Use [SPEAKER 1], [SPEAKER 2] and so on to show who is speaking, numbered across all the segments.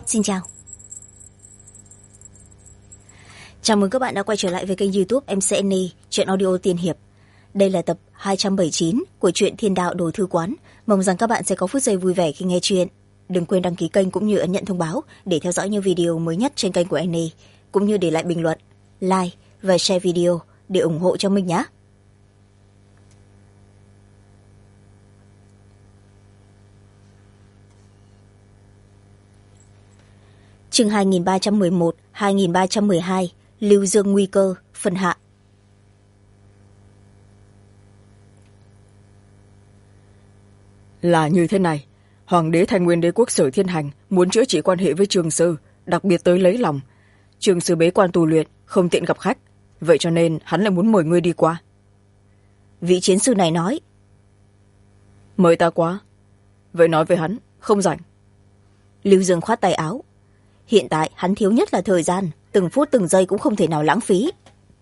[SPEAKER 1] Xin chào. Chào mừng các bạn đã quay trở lại với kênh YouTube MCN Truyện Audio Tiên Hiệp. Đây là tập 279 của truyện Thiên Đạo Đồ Thư Quán. Mong rằng các bạn sẽ có phút giây vui vẻ khi nghe truyện. Đừng quên đăng ký kênh cũng như ấn nhận thông báo để theo dõi những video mới nhất trên kênh của Annie, cũng như để lại bình luận, like và share video để ủng hộ cho mình nhé. Chương 2311, 2312, Lưu Dương nguy cơ, phần hạ.
[SPEAKER 2] Là như thế này, Hoàng đế Thanh Nguyên Đế quốc Sở Thiên Hành muốn chữa trị quan hệ với Trường Sư, đặc biệt tới lấy lòng. Trường Sư bế quan tu luyện, không tiện gặp khách, vậy cho nên hắn lại muốn mời ngươi đi qua.
[SPEAKER 1] Vị chiến sư này nói.
[SPEAKER 2] Mời ta qua. Vậy nói với hắn, không rảnh.
[SPEAKER 1] Lưu Dương khoát tay áo. Hiện tại hắn thiếu nhất là thời gian, từng phút từng giây cũng không thể nào lãng phí.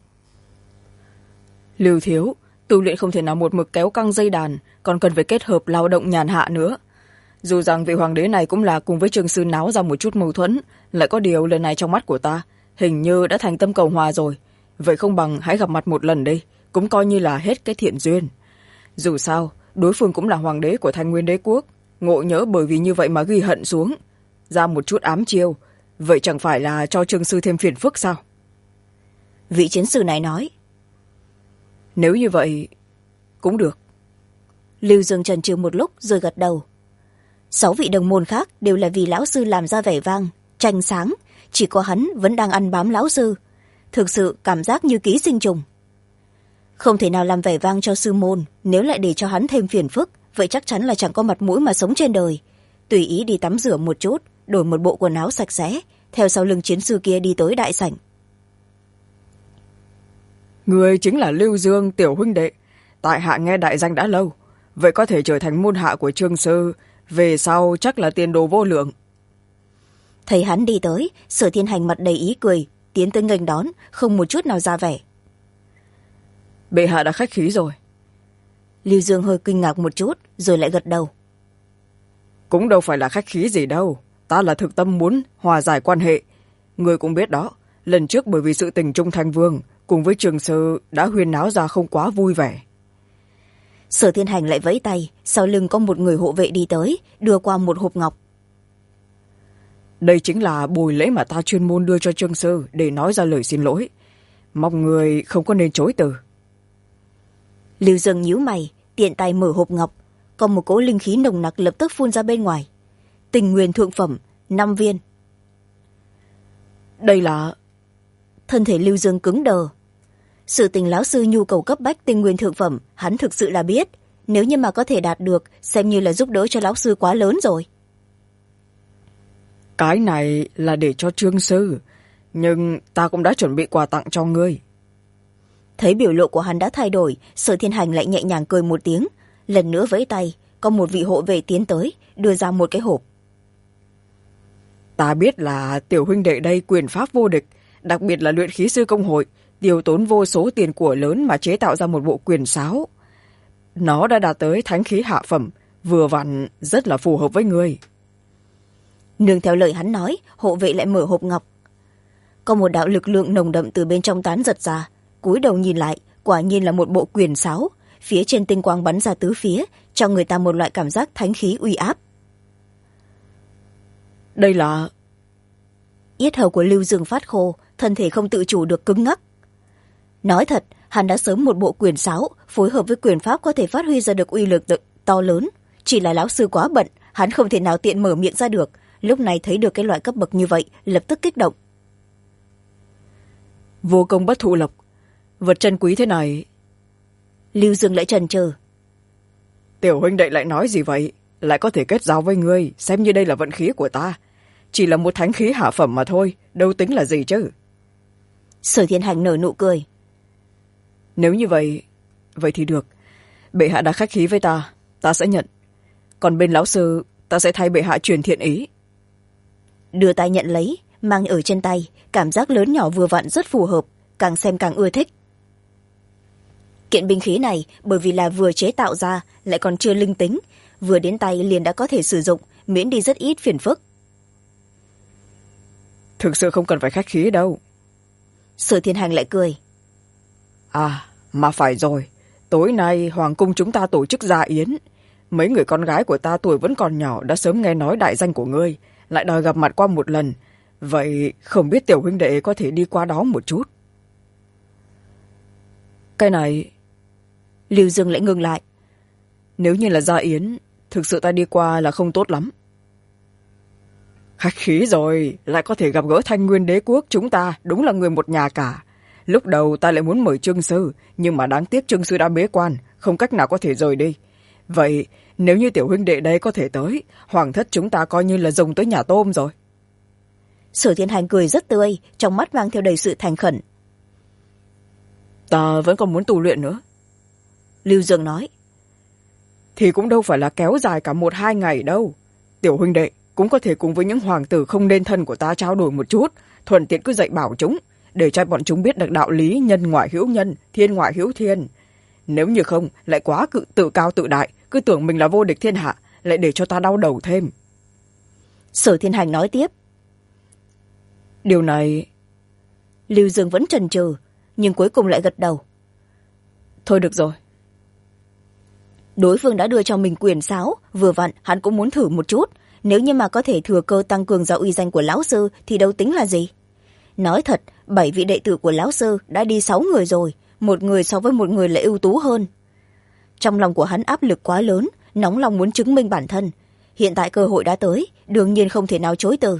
[SPEAKER 2] Lưu thiếu, tu luyện không thể nào một mực kéo căng dây đàn, còn cần phải kết hợp lao động nhàn hạ nữa. Dù rằng vị hoàng đế này cũng là cùng với Trường Sư náo ra một chút mâu thuẫn, lại có điều lần này trong mắt của ta hình như đã thành tâm cầu hòa rồi. Vậy không bằng hãy gặp mặt một lần đi, cũng coi như là hết cái thiện duyên. Dù sao đối phương cũng là hoàng đế của Thanh Nguyên Đế quốc, ngộ nhỡ bởi vì như vậy mà ghi hận xuống, ra một chút ám chiêu, vậy chẳng phải là cho Trường Sư thêm phiền phức sao?
[SPEAKER 1] Vị chiến sư này nói.
[SPEAKER 2] Nếu như vậy cũng được.
[SPEAKER 1] Lưu Dương chần chừ một lúc rồi gật đầu. 6 vị đồng môn khác đều là vì lão sư làm ra vẻ vang tranh sáng, chỉ có hắn vẫn đang ăn bám lão sư, thực sự cảm giác như ký sinh trùng. Không thể nào làm vẻ vang cho sư môn, nếu lại để cho hắn thêm phiền phức, vậy chắc chắn là chẳng có mặt mũi mà sống trên đời. Tùy ý đi tắm rửa một chút, đổi một bộ quần áo sạch sẽ, theo sau lưng chiến sư kia đi tới đại sảnh.
[SPEAKER 2] Người chính là Lưu Dương tiểu huynh đệ, tại hạ nghe đại danh đã lâu, vậy có thể trở thành môn hạ của Trường Sư, về sau chắc là tiền đồ vô lượng.
[SPEAKER 1] Thấy hắn đi tới, Sở Thiên Hành mặt đầy ý cười, tiến tới nghênh đón, không một chút nào ra vẻ.
[SPEAKER 2] Bệ hạ đã khách khí rồi.
[SPEAKER 1] Lưu Dương hơi kinh ngạc một chút rồi lại gật đầu.
[SPEAKER 2] Cũng đâu phải là khách khí gì đâu, ta là thực tâm muốn hòa giải quan hệ. Người cũng biết đó, lần trước bởi vì sự tình Trung Thanh Vương cùng với Trường Sư đã huyên náo ra không quá vui vẻ.
[SPEAKER 1] Sở Thiên Hành lại vẫy tay, sau lưng có một người hộ vệ đi tới, đưa qua một hộp ngọc.
[SPEAKER 2] Đây chính là bồi lễ mà ta chuyên môn đưa cho Trường Sư để nói ra lời xin lỗi, mong người không có nên chối từ.
[SPEAKER 1] Lưu Dương nhíu mày, tiện tay mở hộp ngọc, còn một cỗ linh khí nồng nặc lập tức phun ra bên ngoài. Tình nguyên thượng phẩm 5 viên.
[SPEAKER 2] Đây là...
[SPEAKER 1] Thân thể Lưu Dương cứng đờ. Sự tình lão sư nhu cầu cấp bách tinh nguyên thượng phẩm hắn thực sự là biết, nếu như mà có thể đạt được xem như là giúp đỡ cho lão sư quá lớn rồi.
[SPEAKER 2] Cái này là để cho Trường Sư, nhưng ta cũng đã chuẩn bị quà tặng cho ngươi.
[SPEAKER 1] Thấy biểu lộ của hắn đã thay đổi, Sở Thiên Hành lại nhẹ nhàng cười một tiếng, lần nữa vẫy tay, có một vị hộ vệ tiến tới đưa ra một cái hộp.
[SPEAKER 2] Ta biết là tiểu huynh đệ đây quyền pháp vô địch, đặc biệt là luyện khí sư công hội tiêu tốn vô số tiền của lớn mà chế tạo ra một bộ quyền sáo. Nó đã đạt tới thánh khí hạ phẩm, vừa vặn rất là phù hợp với ngươi.
[SPEAKER 1] Nương theo lời hắn nói, hộ vệ lại mở hộp ngọc. Có một đạo lực lượng nồng đậm từ bên trong tán giật ra, cúi đầu nhìn lại, quả nhiên là một bộ quyền sáo, phía trên tinh quang bắn ra tứ phía, cho người ta một loại cảm giác thánh khí uy áp.
[SPEAKER 2] Đây là...
[SPEAKER 1] Yết hầu của Lưu Dương phát khô, thân thể không tự chủ được cứng ngắc. Nói thật, hắn đã sớm một bộ quyền sáo, phối hợp với quyền pháp có thể phát huy ra được uy lực to lớn. Chỉ là lão sư quá bận, hắn không thể nào tiện mở miệng ra được. Lúc này thấy được cái loại cấp bậc như vậy, lập tức kích động.
[SPEAKER 2] Vô công bất thụ lộc, vật chân quý thế này.
[SPEAKER 1] Lưu Dương lại chần chờ.
[SPEAKER 2] Tiểu huynh đệ lại nói gì vậy? Lại có thể kết giao với ngươi, xem như đây là vận khí của ta. Chỉ là một thánh khí hạ phẩm mà thôi, đâu tính là gì chứ.
[SPEAKER 1] Sở Thiên Hành nở nụ cười.
[SPEAKER 2] Nếu như vậy, vậy thì được. Bệ hạ đã khách khí với ta sẽ nhận. Còn bên lão sư, ta sẽ thay bệ hạ truyền thiện ý.
[SPEAKER 1] Đưa tay nhận lấy, mang ở trên tay, cảm giác lớn nhỏ vừa vặn rất phù hợp, càng xem càng ưa thích. Kiện binh khí này bởi vì là vừa chế tạo ra lại còn chưa linh tính, vừa đến tay liền đã có thể sử dụng, miễn đi rất ít phiền phức.
[SPEAKER 2] thực sự không cần phải khách khí đâu.
[SPEAKER 1] Sở Thiên Hành lại cười.
[SPEAKER 2] À, mà phải rồi, tối nay hoàng cung chúng ta tổ chức gia yến. Mấy người con gái của ta tuổi vẫn còn nhỏ đã sớm nghe nói đại danh của ngươi, lại đòi gặp mặt qua một lần. Vậy không biết tiểu huynh đệ có thể đi qua đó một chút. Cái này...
[SPEAKER 1] Lưu Dương lại ngừng lại.
[SPEAKER 2] Nếu như là gia yến, thực sự ta đi qua là không tốt lắm. Khách khí rồi, lại có thể gặp gỡ Thanh Nguyên đế quốc chúng ta, đúng là người một nhà cả. Lúc đầu ta lại muốn mời Trương sư, nhưng mà đáng tiếc Trương sư đã bế quan, không cách nào có thể rời đi. Vậy nếu như tiểu huynh đệ đây có thể tới, hoàng thất chúng ta coi như là rồng tới nhà tôm rồi.
[SPEAKER 1] Sở Thiên Hành cười rất tươi, trong mắt mang theo đầy sự thành khẩn.
[SPEAKER 2] Ta vẫn còn muốn tu luyện nữa.
[SPEAKER 1] Lưu Dương nói.
[SPEAKER 2] Thì cũng đâu phải là kéo dài cả 1-2 ngày đâu. Tiểu huynh đệ cũng có thể cùng với những hoàng tử không nên thân của ta trao đổi một chút, thuận tiện cứ dạy bảo chúng, để cho bọn chúng biết được đạo lý nhân ngoại hữu nhân, thiên ngoại hữu thiên. Nếu như không, lại quá tự cao tự đại, cứ tưởng mình là vô địch thiên hạ, lại để cho ta đau đầu thêm.
[SPEAKER 1] Sở Thiên Hành nói tiếp.
[SPEAKER 2] Điều này...
[SPEAKER 1] Lưu Dương vẫn chần chừ, nhưng cuối cùng lại gật đầu.
[SPEAKER 2] Thôi được rồi.
[SPEAKER 1] Đối phương đã đưa cho mình quyền sáo, vừa vặn hắn cũng muốn thử một chút. Nếu như mà có thể thừa cơ tăng cường ra uy danh của lão sư thì đâu tính là gì. Nói thật, 7 vị đệ tử của lão sư đã đi 6 người rồi, một người so với một người lại ưu tú hơn. Trong lòng của hắn áp lực quá lớn, nóng lòng muốn chứng minh bản thân. Hiện tại cơ hội đã tới, đương nhiên không thể nào chối từ.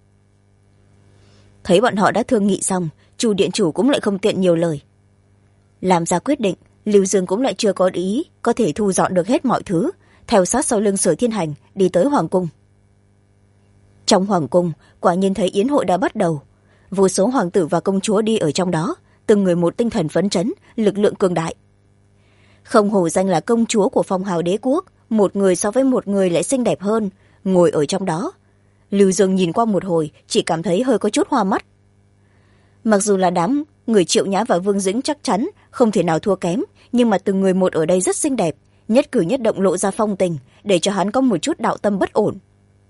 [SPEAKER 1] Thấy bọn họ đã thương nghị xong, Chu điện chủ cũng lại không tiện nhiều lời. Làm ra quyết định, Lưu Dương cũng lại chưa có ý có thể thu dọn được hết mọi thứ, theo sát sau lưng Sở Thiên Hành đi tới hoàng cung. Trong hoàng cung, quả nhiên thấy yến hội đã bắt đầu. Vô số hoàng tử và công chúa đi ở trong đó, từng người một tinh thần phấn chấn, lực lượng cường đại. Không hổ danh là công chúa của phong hào đế quốc, một người so với một người lại xinh đẹp hơn, ngồi ở trong đó. Lưu Dương nhìn qua một hồi, chỉ cảm thấy hơi có chút hoa mắt. Mặc dù là đám người Triệu Nhã và Vương Dĩnh chắc chắn không thể nào thua kém, nhưng mà từng người một ở đây rất xinh đẹp, nhất cử nhất động lộ ra phong tình, để cho hắn có một chút đạo tâm bất ổn.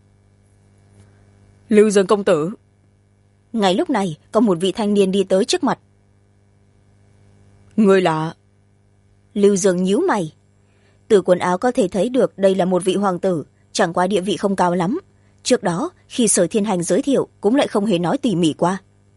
[SPEAKER 2] Lưu Dương công tử.
[SPEAKER 1] Ngay lúc này, có một vị thanh niên đi tới trước mặt.
[SPEAKER 2] Người là...
[SPEAKER 1] Lưu Dương nhíu mày. Từ quần áo có thể thấy được đây là một vị hoàng tử, chẳng qua địa vị không cao lắm. Trước đó, khi Sở Thiên Hành giới thiệu, cũng lại không hề nói tỉ mỉ qua.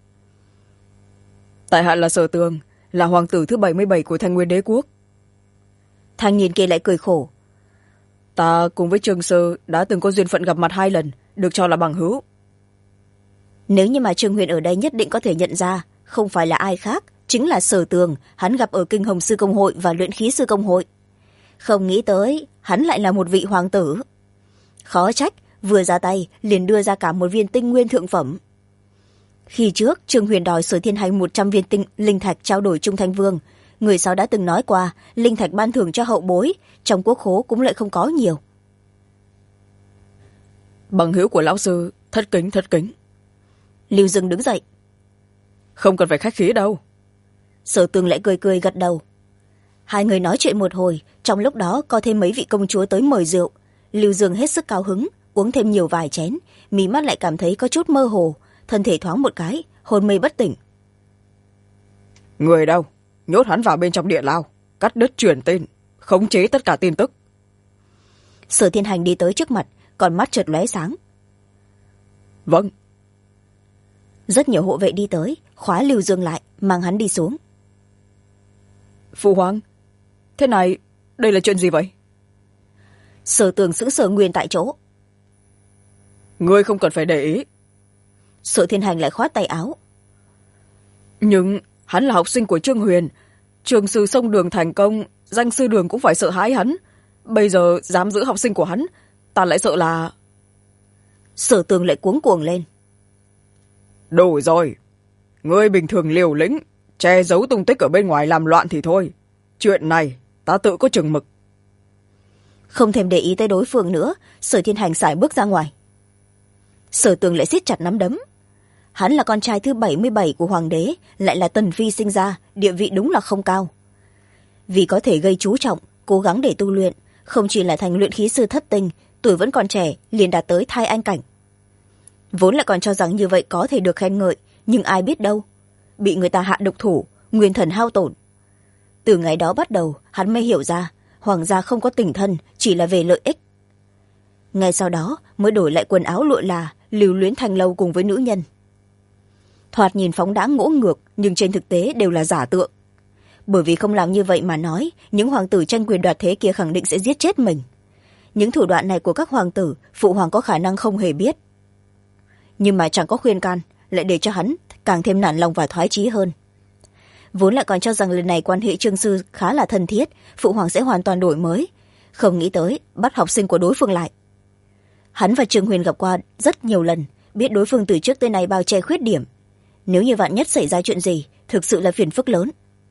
[SPEAKER 2] Tại hạ là Sở Tường, là hoàng tử thứ 77 của Thanh Nguyên đế quốc.
[SPEAKER 1] Thanh niên kia lại cười khổ.
[SPEAKER 2] Ta cùng với Trương sư đã từng có duyên phận gặp mặt 2 lần, được cho là bằng hữu.
[SPEAKER 1] Nếu như mà Trương Huyền ở đây nhất định có thể nhận ra, không phải là ai khác, chính là Sở Tường, hắn gặp ở Kinh Hồng Sư Công Hội và Luyện Khí Sư Công Hội. Không nghĩ tới, hắn lại là một vị hoàng tử. Khó trách, vừa ra tay liền đưa ra cả một viên tinh nguyên thượng phẩm. Khi trước, Trương Huyền đòi Sở Thiên Hành 100 viên linh thạch trao đổi Trung Thanh Vương. Người sau đã từng nói qua, linh thạch ban thưởng cho hậu bối, trong quốc khố cũng lại không có nhiều.
[SPEAKER 2] Bằng hữu của lão sư, thất kính, thất kính.
[SPEAKER 1] Lưu Dương đứng dậy.
[SPEAKER 2] Không cần phải khách khí đâu.
[SPEAKER 1] Sở Tường lại cười cười gật đầu. Hai người nói chuyện một hồi, trong lúc đó có thêm mấy vị công chúa tới mời rượu. Lưu Dương hết sức cao hứng, uống thêm nhiều vài chén, mí mắt lại cảm thấy có chút mơ hồ, thân thể thoáng một cái, hôn mê bất tỉnh.
[SPEAKER 2] Người đâu? Nhốt hắn vào bên trong địa lao, cắt đứt truyền tin, khống chế tất cả tin tức.
[SPEAKER 1] Sở Thiên Hành đi tới trước mặt, còn mắt chợt lóe sáng.
[SPEAKER 2] Vâng.
[SPEAKER 1] Rất nhiều hộ vệ đi tới, khóa Lưu Dương lại, mang hắn đi xuống.
[SPEAKER 2] Phụ hoàng, thế này, đây là chuyện gì vậy?
[SPEAKER 1] Sở Tường sững sờ nguyên tại chỗ.
[SPEAKER 2] Ngươi không cần phải để ý.
[SPEAKER 1] Sở Thiên Hành lại khoát tay áo.
[SPEAKER 2] Nhưng hắn là học sinh của Trương Huyền, trường sư sông đường thành công, danh sư đường cũng phải sợ hãi hắn. Bây giờ dám giữ học sinh của hắn, ta lại sợ là...
[SPEAKER 1] Sở Tường lại cuống cuồng lên.
[SPEAKER 2] Đủ rồi, ngươi bình thường liều lĩnh, che giấu tung tích ở bên ngoài làm loạn thì thôi. Chuyện này ta tự có chừng mực.
[SPEAKER 1] Không thèm để ý tới đối phương nữa, Sở Thiên Hành sải bước ra ngoài. Sở Tường lại siết chặt nắm đấm. Hắn là con trai thứ 77 của hoàng đế, lại là tần phi sinh ra, địa vị đúng là không cao. Vì có thể gây chú trọng, cố gắng để tu luyện, không chỉ là thành luyện khí sư thất tinh, tuổi vẫn còn trẻ, liền đạt tới thai anh cảnh. vốn lại còn cho rằng như vậy có thể được khen ngợi, nhưng ai biết đâu bị người ta hạ độc thủ, nguyên thần hao tổn. Từ ngày đó bắt đầu hắn mới hiểu ra hoàng gia không có tình thân, chỉ là về lợi ích. ngay sau đó mới đổi lại quần áo lụa là, lưu luyến thanh lâu cùng với nữ nhân. Thoạt nhìn phóng đãng ngỗ ngược, nhưng trên thực tế đều là giả tượng. Bởi vì không làm như vậy mà nói, những hoàng tử tranh quyền đoạt thế kia khẳng định sẽ giết chết mình. Những thủ đoạn này của các hoàng tử, phụ hoàng có khả năng không hề biết. Nhưng mà chẳng có khuyên can, lại để cho hắn càng thêm nản lòng và thoái chí hơn. Vốn lại còn cho rằng lần này quan hệ Trương Sư khá là thân thiết, phụ hoàng sẽ hoàn toàn đổi mới. Không nghĩ tới bắt học sinh của đối phương lại. Hắn và Trương Huyền gặp qua rất nhiều lần, biết đối phương từ trước tới nay bao che khuyết điểm. Nếu như vạn nhất xảy ra chuyện gì, thực sự là phiền phức lớn.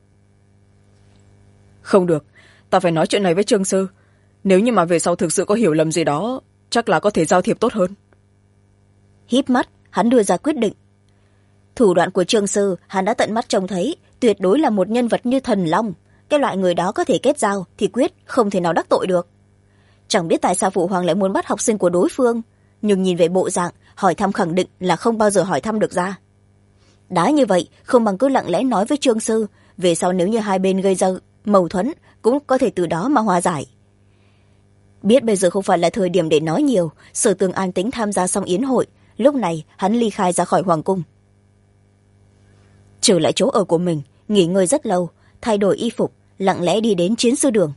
[SPEAKER 2] Không được, ta phải nói chuyện này với Trương Sư. Nếu như mà về sau thực sự có hiểu lầm gì đó, chắc là có thể giao thiệp tốt hơn.
[SPEAKER 1] Híp mắt, hắn đưa ra quyết định. Thủ đoạn của Trương Sư hắn đã tận mắt trông thấy, tuyệt đối là một nhân vật như thần long. Cái loại người đó có thể kết giao thì quyết không thể nào đắc tội được. Chẳng biết tại sao phụ hoàng lại muốn bắt học sinh của đối phương, nhưng nhìn về bộ dạng, hỏi thăm khẳng định là không bao giờ hỏi thăm được ra. Đã như vậy, không bằng cứ lặng lẽ nói với Trương Sư, về sau nếu như hai bên gây ra mâu thuẫn, cũng có thể từ đó mà hòa giải. Biết bây giờ không phải là thời điểm để nói nhiều, Sở Tường an tĩnh tham gia xong yến hội, lúc này hắn ly khai ra khỏi hoàng cung. Trở lại chỗ ở của mình, nghỉ ngơi rất lâu, thay đổi y phục, lặng lẽ đi đến chiến sư đường.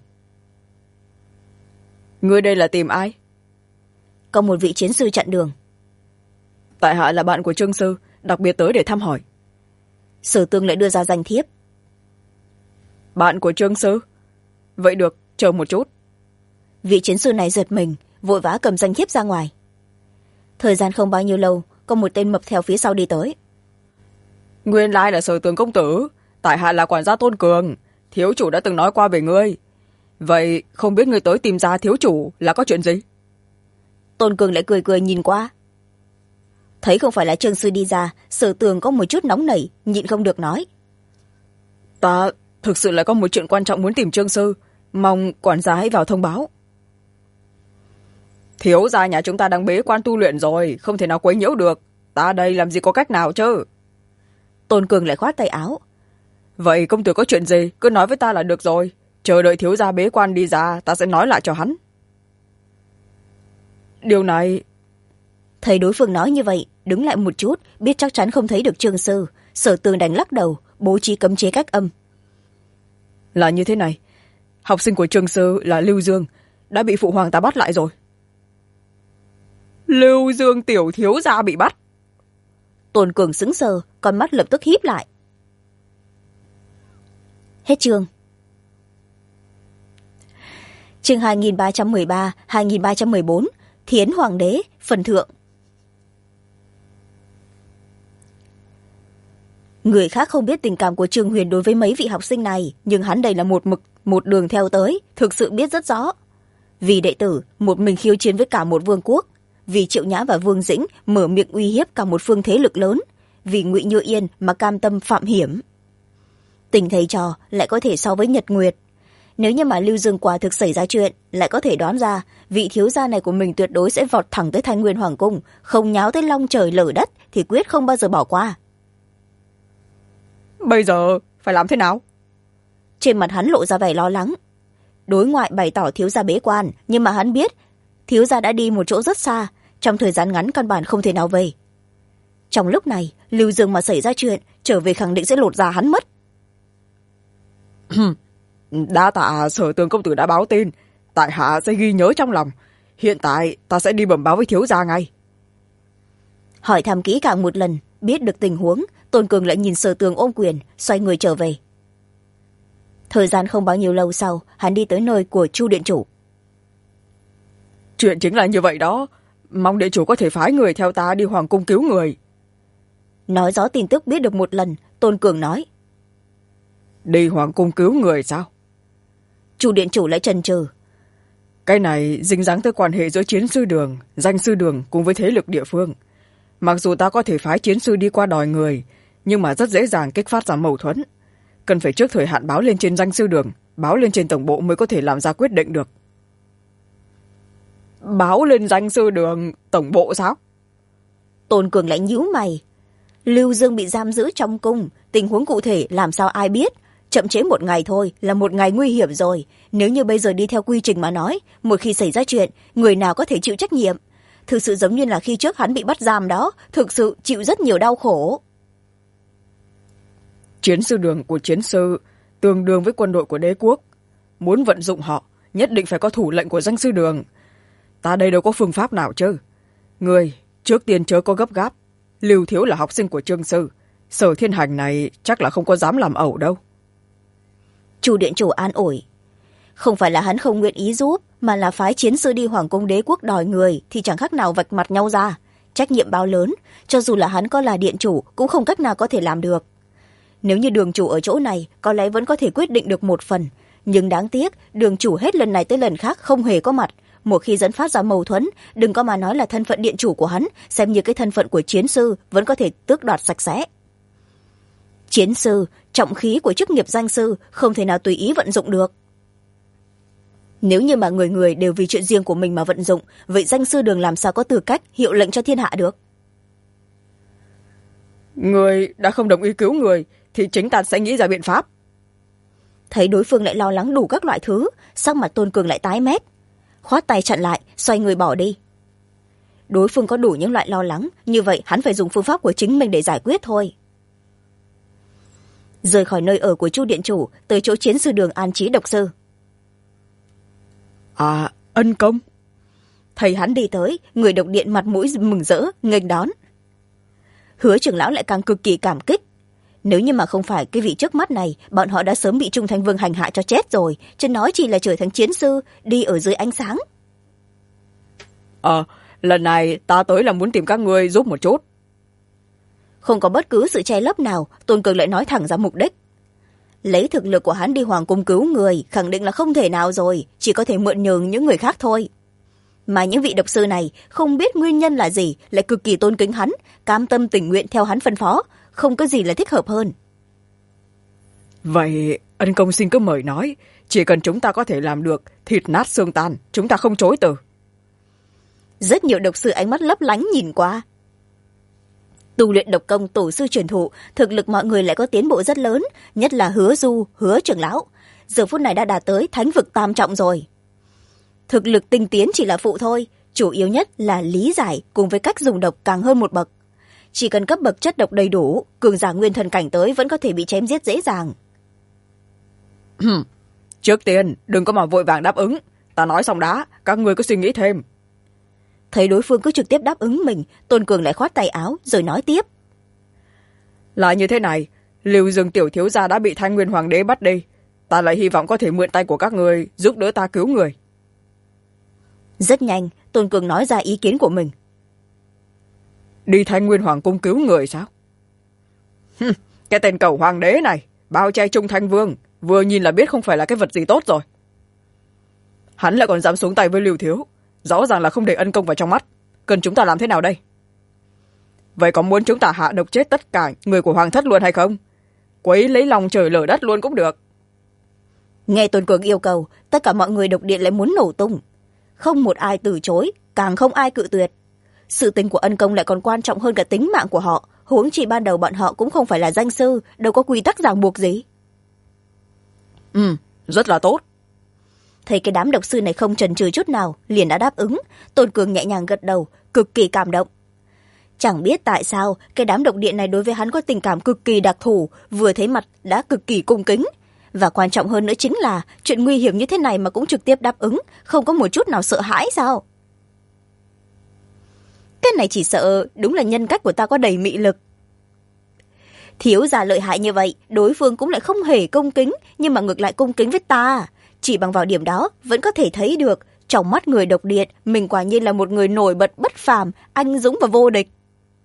[SPEAKER 2] Ngươi đây là tìm ai?
[SPEAKER 1] Có một vị chiến sư chặn đường.
[SPEAKER 2] Tại hạ là bạn của Trương Sư, đặc biệt tới để thăm hỏi.
[SPEAKER 1] Sở Tường lại đưa ra danh thiếp.
[SPEAKER 2] Bạn của Trương Sư? Vậy được, chờ một chút.
[SPEAKER 1] Vị chiến sư này giật mình, vội vã cầm danh thiếp ra ngoài. Thời gian không bao nhiêu lâu, có một tên mập theo phía sau đi tới.
[SPEAKER 2] Nguyên lai là Sở Tường công tử, tại hạ là quản gia Tôn Cường, thiếu chủ đã từng nói qua về ngươi. Vậy không biết ngươi tới tìm ra thiếu chủ là có chuyện gì?
[SPEAKER 1] Tôn Cường lại cười cười nhìn qua. Thấy không phải là Trương Sư đi ra, Sở Tường có một chút nóng nảy, nhịn không được nói.
[SPEAKER 2] Ta thực sự là có một chuyện quan trọng muốn tìm Trương Sư, mong quản gia hãy vào thông báo. Thiếu gia nhà chúng ta đang bế quan tu luyện rồi, không thể nào quấy nhiễu được. Ta đây làm gì có cách nào chứ?
[SPEAKER 1] Tôn Cường lại khoát tay áo.
[SPEAKER 2] Vậy công tử có chuyện gì, cứ nói với ta là được rồi. Chờ đợi thiếu gia bế quan đi ra, ta sẽ nói lại cho hắn. Điều này...
[SPEAKER 1] Thấy đối phương nói như vậy, đứng lại một chút, biết chắc chắn không thấy được Trương Sư. Sở Tường đành lắc đầu, bố trí cấm chế cách âm.
[SPEAKER 2] Là như thế này, học sinh của Trương Sư là Lưu Dương, đã bị phụ hoàng ta bắt lại rồi. Lưu Dương tiểu thiếu gia bị bắt?
[SPEAKER 1] Tôn Cường sững sờ, con mắt lập tức híp lại. Hết chương. Chương 2313-2314, Thiến Hoàng đế, phần thượng. Người khác không biết tình cảm của Trương Huyền đối với mấy vị học sinh này, nhưng hắn đây là một mực, một đường theo tới, thực sự biết rất rõ. Vì đệ tử, một mình khiêu chiến với cả một vương quốc. Vì Triệu Nhã và Vương Dĩnh mở miệng uy hiếp cả một phương thế lực lớn. Vì Ngụy Như Yên mà cam tâm phạm hiểm. Tình thầy trò lại có thể so với Nhật Nguyệt. Nếu như mà Lưu Dương quả thực xảy ra chuyện, lại có thể đoán ra vị thiếu gia này của mình tuyệt đối sẽ vọt thẳng tới Thanh Nguyên Hoàng Cung, không nháo tới long trời lở đất thì quyết không bao giờ bỏ qua.
[SPEAKER 2] Bây giờ phải làm thế nào?
[SPEAKER 1] Trên mặt hắn lộ ra vẻ lo lắng. Đối ngoại bày tỏ thiếu gia bế quan, nhưng mà hắn biết thiếu gia đã đi một chỗ rất xa, trong thời gian ngắn căn bản không thể nào về. Trong lúc này, Lưu Dương mà xảy ra chuyện, trở về khẳng định sẽ lột da hắn mất.
[SPEAKER 2] Đa tạ Sở Tường công tử đã báo tin, tại hạ sẽ ghi nhớ trong lòng. Hiện tại ta sẽ đi bẩm báo với thiếu gia ngay.
[SPEAKER 1] Hỏi thăm kỹ càng một lần, biết được tình huống, Tôn Cường lại nhìn Sở Tường ôm quyền, xoay người trở về. Thời gian không bao nhiêu lâu sau, hắn đi tới nơi của Chu điện chủ.
[SPEAKER 2] Chuyện chính là như vậy đó, mong điện chủ có thể phái người theo ta đi hoàng cung cứu người.
[SPEAKER 1] Nói rõ tin tức biết được một lần, Tôn Cường nói.
[SPEAKER 2] Đi hoàng cung cứu người sao?
[SPEAKER 1] Chu điện chủ lại chần chừ.
[SPEAKER 2] Cái này dính dáng tới quan hệ giữa chiến sư đường, danh sư đường cùng với thế lực địa phương. Mặc dù ta có thể phái chiến sư đi qua đòi người, nhưng mà rất dễ dàng kích phát ra mâu thuẫn. Cần phải trước thời hạn báo lên trên danh sư đường, báo lên trên tổng bộ mới có thể làm ra quyết định được. Báo lên danh sư đường, tổng bộ sao?
[SPEAKER 1] Tôn Cường lại nhíu mày. Lưu Dương bị giam giữ trong cung, tình huống cụ thể làm sao ai biết. Chậm trễ một ngày thôi là một ngày nguy hiểm rồi. Nếu như bây giờ đi theo quy trình mà nói, một khi xảy ra chuyện, người nào có thể chịu trách nhiệm? Thực sự giống như là khi trước hắn bị bắt giam đó, thực sự chịu rất nhiều đau khổ.
[SPEAKER 2] Chiến sư đường của chiến sư tương đương với quân đội của đế quốc. Muốn vận dụng họ, nhất định phải có thủ lệnh của danh sư đường. Ta đây đâu có phương pháp nào chứ. Người trước tiên chớ có gấp gáp. Lưu Thiếu là học sinh của Trương sư, Sở Thiên Hành này chắc là không có dám làm ẩu đâu.
[SPEAKER 1] Chu điện chủ an ủi. Không phải là hắn không nguyện ý giúp, mà là phái chiến sư đi hoàng cung đế quốc đòi người thì chẳng khác nào vạch mặt nhau ra. Trách nhiệm bao lớn, cho dù là hắn có là điện chủ cũng không cách nào có thể làm được. Nếu như đường chủ ở chỗ này, có lẽ vẫn có thể quyết định được một phần. Nhưng đáng tiếc, đường chủ hết lần này tới lần khác không hề có mặt. Một khi dẫn phát ra mâu thuẫn, đừng có mà nói là thân phận điện chủ của hắn, xem như cái thân phận của chiến sư vẫn có thể tước đoạt sạch sẽ. Chiến sư, trọng khí của chức nghiệp danh sư, không thể nào tùy ý vận dụng được. Nếu như mà người người đều vì chuyện riêng của mình mà vận dụng, vậy danh sư đường làm sao có tư cách hiệu lệnh cho thiên hạ được?
[SPEAKER 2] Người đã không đồng ý cứu người, thì chính ta sẽ nghĩ ra biện pháp.
[SPEAKER 1] Thấy đối phương lại lo lắng đủ các loại thứ, sắc mặt Tôn Cường lại tái mét. Khoát tay chặn lại, xoay người bỏ đi. Đối phương có đủ những loại lo lắng, như vậy hắn phải dùng phương pháp của chính mình để giải quyết thôi. Rời khỏi nơi ở của Chu điện chủ, tới chỗ chiến sư đường an trí độc sư.
[SPEAKER 2] À, ân công.
[SPEAKER 1] Thấy hắn đi tới, người độc điện mặt mũi mừng rỡ nghênh đón. Hứa trưởng lão lại càng cực kỳ cảm kích. Nếu như mà không phải cái vị trước mắt này, bọn họ đã sớm bị Trung Thanh Vương hành hạ cho chết rồi, chứ nói chỉ là trở thành chiến sư đi ở dưới ánh sáng.
[SPEAKER 2] Lần này ta tới là muốn tìm các ngươi giúp một chút.
[SPEAKER 1] Không có bất cứ sự che lấp nào, Tôn Cường lại nói thẳng ra mục đích. Lấy thực lực của hắn đi hoàng cung cứu người khẳng định là không thể nào rồi, chỉ có thể mượn nhường những người khác thôi. Mà những vị độc sư này không biết nguyên nhân là gì, lại cực kỳ tôn kính hắn, cam tâm tình nguyện theo hắn phân phó, không có gì là thích hợp hơn.
[SPEAKER 2] Vậy ân công xin cứ mời nói, chỉ cần chúng ta có thể làm được, thịt nát xương tan, chúng ta không chối từ.
[SPEAKER 1] Rất nhiều độc sư ánh mắt lấp lánh nhìn qua. Tu luyện độc công tổ sư truyền thụ, thực lực mọi người lại có tiến bộ rất lớn, nhất là Hứa Du, Hứa trưởng lão. Giờ phút này đã đạt tới thánh vực tam trọng rồi. Thực lực tinh tiến chỉ là phụ thôi, chủ yếu nhất là lý giải cùng với cách dùng độc càng hơn một bậc. Chỉ cần cấp bậc chất độc đầy đủ, cường giả nguyên thần cảnh tới vẫn có thể bị chém giết dễ dàng.
[SPEAKER 2] Trước tiên, đừng có mà vội vàng đáp ứng. Ta nói xong đã, các ngươi cứ suy nghĩ thêm.
[SPEAKER 1] Thấy đối phương cứ trực tiếp đáp ứng mình, Tôn Cường lại khoát tay áo rồi nói tiếp.
[SPEAKER 2] Là như thế này, Lưu Dương tiểu thiếu gia đã bị Thanh Nguyên Hoàng đế bắt đi. Ta lại hy vọng có thể mượn tay của các ngươi giúp đỡ ta cứu người.
[SPEAKER 1] Rất nhanh, Tôn Cường nói ra ý kiến của mình.
[SPEAKER 2] Đi Thanh Nguyên Hoàng cung cứu người sao? Cái tên cẩu hoàng đế này, bao che Trung Thanh Vương, vừa nhìn là biết không phải là cái vật gì tốt rồi. Hắn lại còn dám xuống tay với Lưu Thiếu, rõ ràng là không để ân công vào trong mắt. Cần chúng ta làm thế nào đây? Vậy có muốn chúng ta hạ độc chết tất cả người của hoàng thất luôn hay không? Quấy lấy lòng trời lở đất luôn cũng được.
[SPEAKER 1] Nghe Tôn Cường yêu cầu, tất cả mọi người độc điện lại muốn nổ tung. Không một ai từ chối, càng không ai cự tuyệt. Sự tình của ân công lại còn quan trọng hơn cả tính mạng của họ, huống chi ban đầu bọn họ cũng không phải là danh sư, đâu có quy tắc ràng buộc gì.
[SPEAKER 2] Rất là tốt.
[SPEAKER 1] Thấy cái đám độc sư này không chần chừ chút nào, liền đã đáp ứng. Tôn Cường nhẹ nhàng gật đầu, cực kỳ cảm động. Chẳng biết tại sao cái đám độc điện này đối với hắn có tình cảm cực kỳ đặc thù, vừa thấy mặt đã cực kỳ cung kính. Và quan trọng hơn nữa chính là chuyện nguy hiểm như thế này mà cũng trực tiếp đáp ứng, không có một chút nào sợ hãi sao? Cái này chỉ sợ đúng là nhân cách của ta có đầy mị lực. Thiếu gia lợi hại như vậy, đối phương cũng lại không hề cung kính, nhưng mà ngược lại cung kính với ta. Chỉ bằng vào điểm đó vẫn có thể thấy được, trong mắt người độc điện, mình quả nhiên là một người nổi bật bất phàm, anh dũng và vô địch.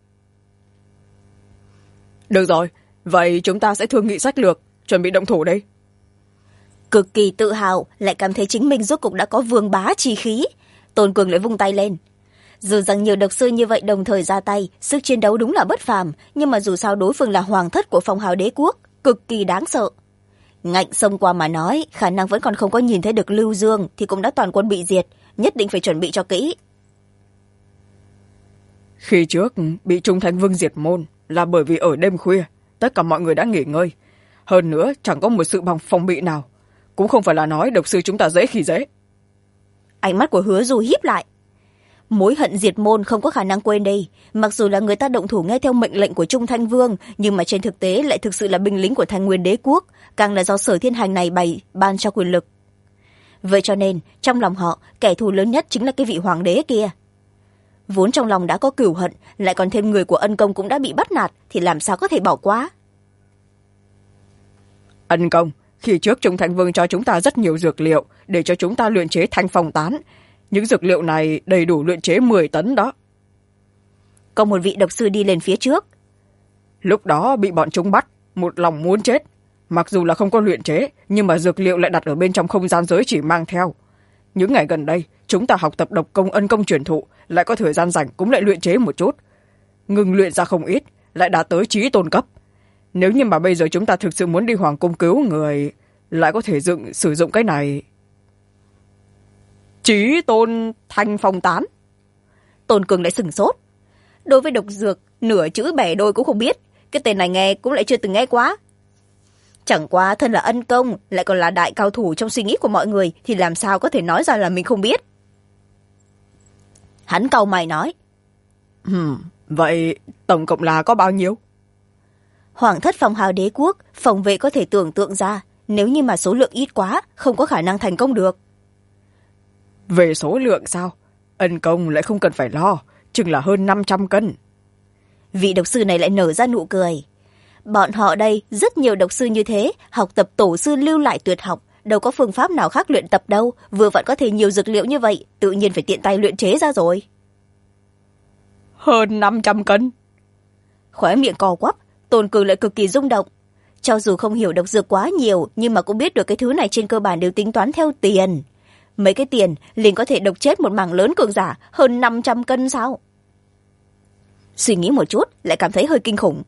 [SPEAKER 2] Được rồi, vậy chúng ta sẽ thương nghị sách lược, chuẩn bị động thủ đây.
[SPEAKER 1] Cực kỳ tự hào, lại cảm thấy chính mình rốt cục đã có vương bá chi khí. Tôn Cường lại vung tay lên. Dù rằng nhiều độc sư như vậy đồng thời ra tay, sức chiến đấu đúng là bất phàm, nhưng mà dù sao đối phương là hoàng thất của phong hào đế quốc, cực kỳ đáng sợ. Ngạnh xông qua mà nói, khả năng vẫn còn không có nhìn thấy được Lưu Dương thì cũng đã toàn quân bị diệt, nhất định phải chuẩn bị cho kỹ.
[SPEAKER 2] Khi trước bị Trung Thanh Vương diệt môn là bởi vì ở đêm khuya tất cả mọi người đã nghỉ ngơi, hơn nữa chẳng có một sự phòng bị nào, cũng không phải là nói độc sư chúng ta dễ khi dễ.
[SPEAKER 1] Ánh mắt của Hứa Du híp lại. Mối hận diệt môn không có khả năng quên đi, mặc dù là người ta động thủ nghe theo mệnh lệnh của Trung Thanh Vương, nhưng mà trên thực tế lại thực sự là binh lính của Thanh Nguyên Đế quốc, càng là do Sở Thiên Hành này ban cho quyền lực. Vậy cho nên trong lòng họ, kẻ thù lớn nhất chính là cái vị hoàng đế kia. Vốn trong lòng đã có cửu hận, lại còn thêm người của Ân Công cũng đã bị bắt nạt, thì làm sao có thể bỏ qua.
[SPEAKER 2] Ân Công, khi trước Trung Thanh Vương cho chúng ta rất nhiều dược liệu để cho chúng ta luyện chế thanh phong tán. Những dược liệu này đầy đủ luyện chế 10 tấn đó.
[SPEAKER 1] Có một vị độc sư đi lên phía trước.
[SPEAKER 2] Lúc đó bị bọn chúng bắt, một lòng muốn chết. Mặc dù là không có luyện chế, nhưng mà dược liệu lại đặt ở bên trong không gian giới chỉ mang theo. Những ngày gần đây, chúng ta học tập độc công Ân Công truyền thụ, lại có thời gian rảnh cũng lại luyện chế một chút. Ngừng luyện ra không ít, lại đạt tới chí tôn cấp. Nếu như mà bây giờ chúng ta thực sự muốn đi hoàng cung cứu người, lại có thể sử dụng cái này. Chí tôn thanh phong tán.
[SPEAKER 1] Tôn Cường lại sửng sốt. Đối với độc dược, nửa chữ bẻ đôi cũng không biết. Cái tên này nghe cũng lại chưa từng nghe quá. Chẳng qua thân là Ân Công, lại còn là đại cao thủ trong suy nghĩ của mọi người, thì làm sao có thể nói ra là mình không biết. Hắn cau mày nói.
[SPEAKER 2] Vậy tổng cộng là có bao nhiêu?
[SPEAKER 1] Hoàng thất phong hào đế quốc, phòng vệ có thể tưởng tượng ra, nếu như mà số lượng ít quá, không có khả năng thành công được.
[SPEAKER 2] Về số lượng sao? Ân Công lại không cần phải lo, chừng là hơn 500 cân.
[SPEAKER 1] Vị độc sư này lại nở ra nụ cười. Bọn họ đây, rất nhiều độc sư như thế, học tập tổ sư lưu lại tuyệt học, đâu có phương pháp nào khác luyện tập đâu, vừa vặn có thể nhiều dược liệu như vậy, tự nhiên phải tiện tay luyện chế ra rồi.
[SPEAKER 2] Hơn 500 cân.
[SPEAKER 1] Khóe miệng co quắp, Tôn Cường lại cực kỳ rung động. Cho dù không hiểu độc dược quá nhiều, nhưng mà cũng biết được cái thứ này trên cơ bản đều tính toán theo tiền. Mấy cái tiền liền có thể độc chết một mảng lớn cường giả, hơn 500 cân sao? Suy nghĩ một chút, lại cảm thấy hơi kinh khủng.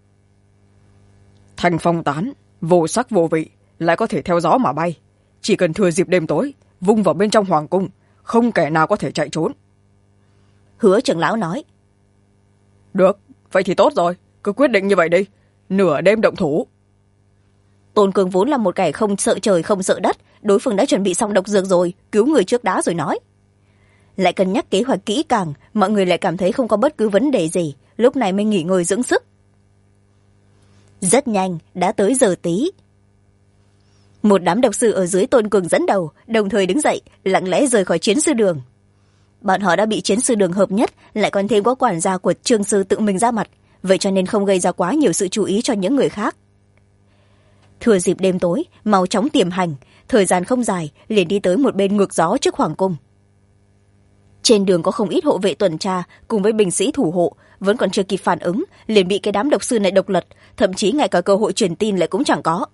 [SPEAKER 2] Thanh phong tán, vô sắc vô vị, lại có thể theo gió mà bay. Chỉ cần thừa dịp đêm tối, vung vào bên trong hoàng cung, không kẻ nào có thể chạy trốn.
[SPEAKER 1] Hứa trưởng lão nói.
[SPEAKER 2] Được, vậy thì tốt rồi, cứ quyết định như vậy đi. Nửa đêm động thủ.
[SPEAKER 1] Tôn Cường vốn là một kẻ không sợ trời không sợ đất, đối phương đã chuẩn bị xong độc dược rồi, cứu người trước đã rồi nói. Lại cân nhắc kế hoạch kỹ càng, mọi người lại cảm thấy không có bất cứ vấn đề gì, lúc này mới nghỉ ngơi dưỡng sức. Rất nhanh, đã tới giờ tí. Một đám độc sư ở dưới Tôn Cường dẫn đầu, đồng thời đứng dậy, lặng lẽ rời khỏi chiến sư đường. Bọn họ đã bị chiến sư đường hợp nhất, lại còn thêm có quản gia của Trương sư tự mình ra mặt, vậy cho nên không gây ra quá nhiều sự chú ý cho những người khác. Thừa dịp đêm tối, mau chóng tiềm hành, thời gian không dài, liền đi tới một bên ngược gió trước hoàng cung. Trên đường có không ít hộ vệ tuần tra cùng với binh sĩ thủ hộ, vẫn còn chưa kịp phản ứng, liền bị cái đám độc sư này độc lật, thậm chí ngay cả cơ hội truyền tin lại cũng chẳng có.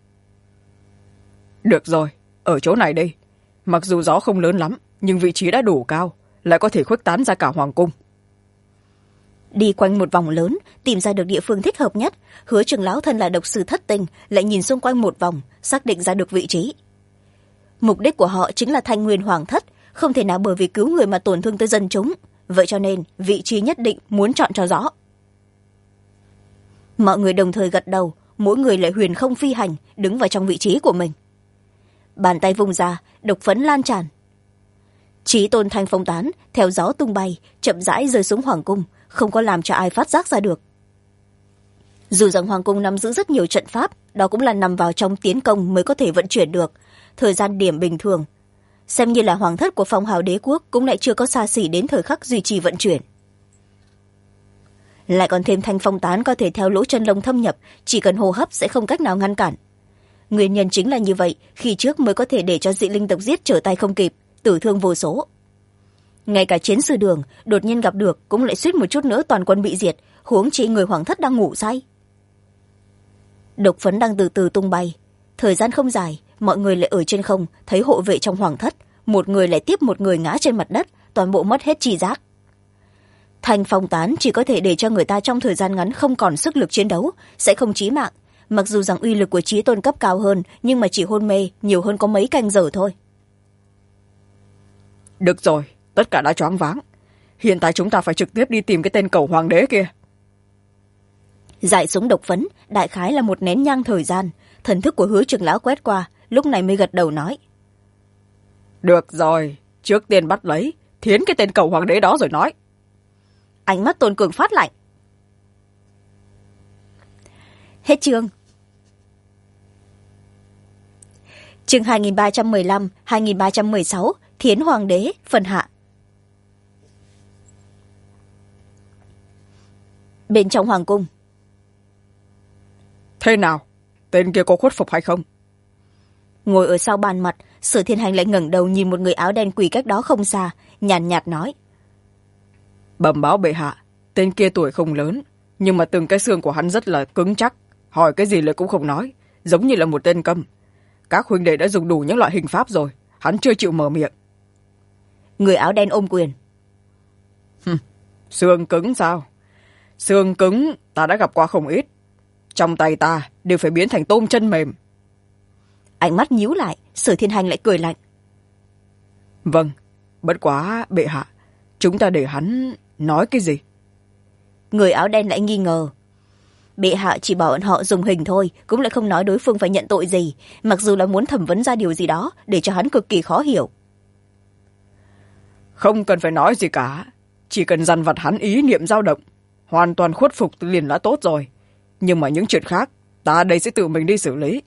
[SPEAKER 2] Được rồi, ở chỗ này đi. Mặc dù gió không lớn lắm, nhưng vị trí đã đủ cao, lại có thể khuếch tán ra cả hoàng cung.
[SPEAKER 1] Đi quanh một vòng lớn, tìm ra được địa phương thích hợp nhất, Hứa trưởng lão thân là độc sư thất tình, lại nhìn xung quanh một vòng, xác định ra được vị trí. Mục đích của họ chính là Thanh Nguyên Hoàng thất, không thể nào bởi vì cứu người mà tổn thương tới dân chúng, vậy cho nên vị trí nhất định muốn chọn cho rõ. Mọi người đồng thời gật đầu, mỗi người lại huyền không phi hành, đứng vào trong vị trí của mình. Bàn tay vung ra, độc phấn lan tràn. Chí tôn thanh phong tán theo gió tung bay, chậm rãi rơi xuống hoàng cung, không có làm cho ai phát giác ra được. Dù rằng hoàng cung nắm giữ rất nhiều trận pháp, đó cũng là nằm vào trong tiến công mới có thể vận chuyển được, thời gian điểm bình thường, xem như là hoàng thất của phong hào đế quốc cũng lại chưa có xa xỉ đến thời khắc duy trì vận chuyển. Lại còn thêm thanh phong tán có thể theo lỗ chân lông thâm nhập, chỉ cần hô hấp sẽ không cách nào ngăn cản. Nguyên nhân chính là như vậy, khi trước mới có thể để cho dị linh tộc giết trở tay không kịp, tử thương vô số. Ngay cả chiến sư đường đột nhiên gặp được cũng lại suýt một chút nữa toàn quân bị diệt, huống chi người hoàng thất đang ngủ say. Độc phấn đang từ từ tung bay, thời gian không dài, mọi người lại ở trên không thấy hộ vệ trong hoàng thất, một người lại tiếp một người ngã trên mặt đất, toàn bộ mất hết tri giác. Thanh phong tán chỉ có thể để cho người ta trong thời gian ngắn không còn sức lực chiến đấu, sẽ không chí mạng, mặc dù rằng uy lực của chí tôn cấp cao hơn, nhưng mà chỉ hôn mê nhiều hơn có mấy canh giờ thôi.
[SPEAKER 2] Được rồi, tất cả đã choáng váng. hiện tại chúng ta phải trực tiếp đi tìm cái tên cầu hoàng đế kia.
[SPEAKER 1] Dại súng độc vấn đại khái là một nén nhang thời gian, thần thức của Hứa trưởng lão quét qua, lúc này mới gật đầu nói:
[SPEAKER 2] được rồi, trước tiên bắt lấy thiến cái tên cầu hoàng đế đó rồi nói.
[SPEAKER 1] Ánh mắt Tôn Cường phát lạnh. Hết chương. Chương 2315, 2316, Thiến Hoàng đế, phần hạ. Bên trong hoàng cung.
[SPEAKER 2] Thế nào, tên kia có khuất phục hay không?
[SPEAKER 1] Ngồi ở sau bàn mặt, Sở Thiên Hành lại ngẩng đầu nhìn một người áo đen quỳ cách đó không xa, nhàn nhạt nói:
[SPEAKER 2] bẩm báo bệ hạ, tên kia tuổi không lớn, nhưng mà từng cái xương của hắn rất là cứng chắc, hỏi cái gì lại cũng không nói, giống như là một tên câm. Các huynh đệ đã dùng đủ những loại hình pháp rồi, hắn chưa chịu mở miệng.
[SPEAKER 1] Người áo đen ôm quyền:
[SPEAKER 2] xương cứng sao? Xương cứng ta đã gặp qua không ít, trong tay ta đều phải biến thành tôm chân mềm.
[SPEAKER 1] Ánh mắt nhíu lại, Sở Thiên Hành lại cười lạnh:
[SPEAKER 2] vâng, bất quá bệ hạ, chúng ta để hắn nói cái gì?
[SPEAKER 1] Người áo đen lại nghi ngờ: bệ hạ chỉ bảo bọn họ dùng hình thôi, cũng lại không nói đối phương phải nhận tội gì, mặc dù là muốn thẩm vấn ra điều gì đó để cho hắn cực kỳ khó hiểu.
[SPEAKER 2] Không cần phải nói gì cả, chỉ cần dằn vặt hắn ý niệm dao động, hoàn toàn khuất phục liền đã tốt rồi. Nhưng mà những chuyện khác ta đây sẽ tự mình đi xử lý.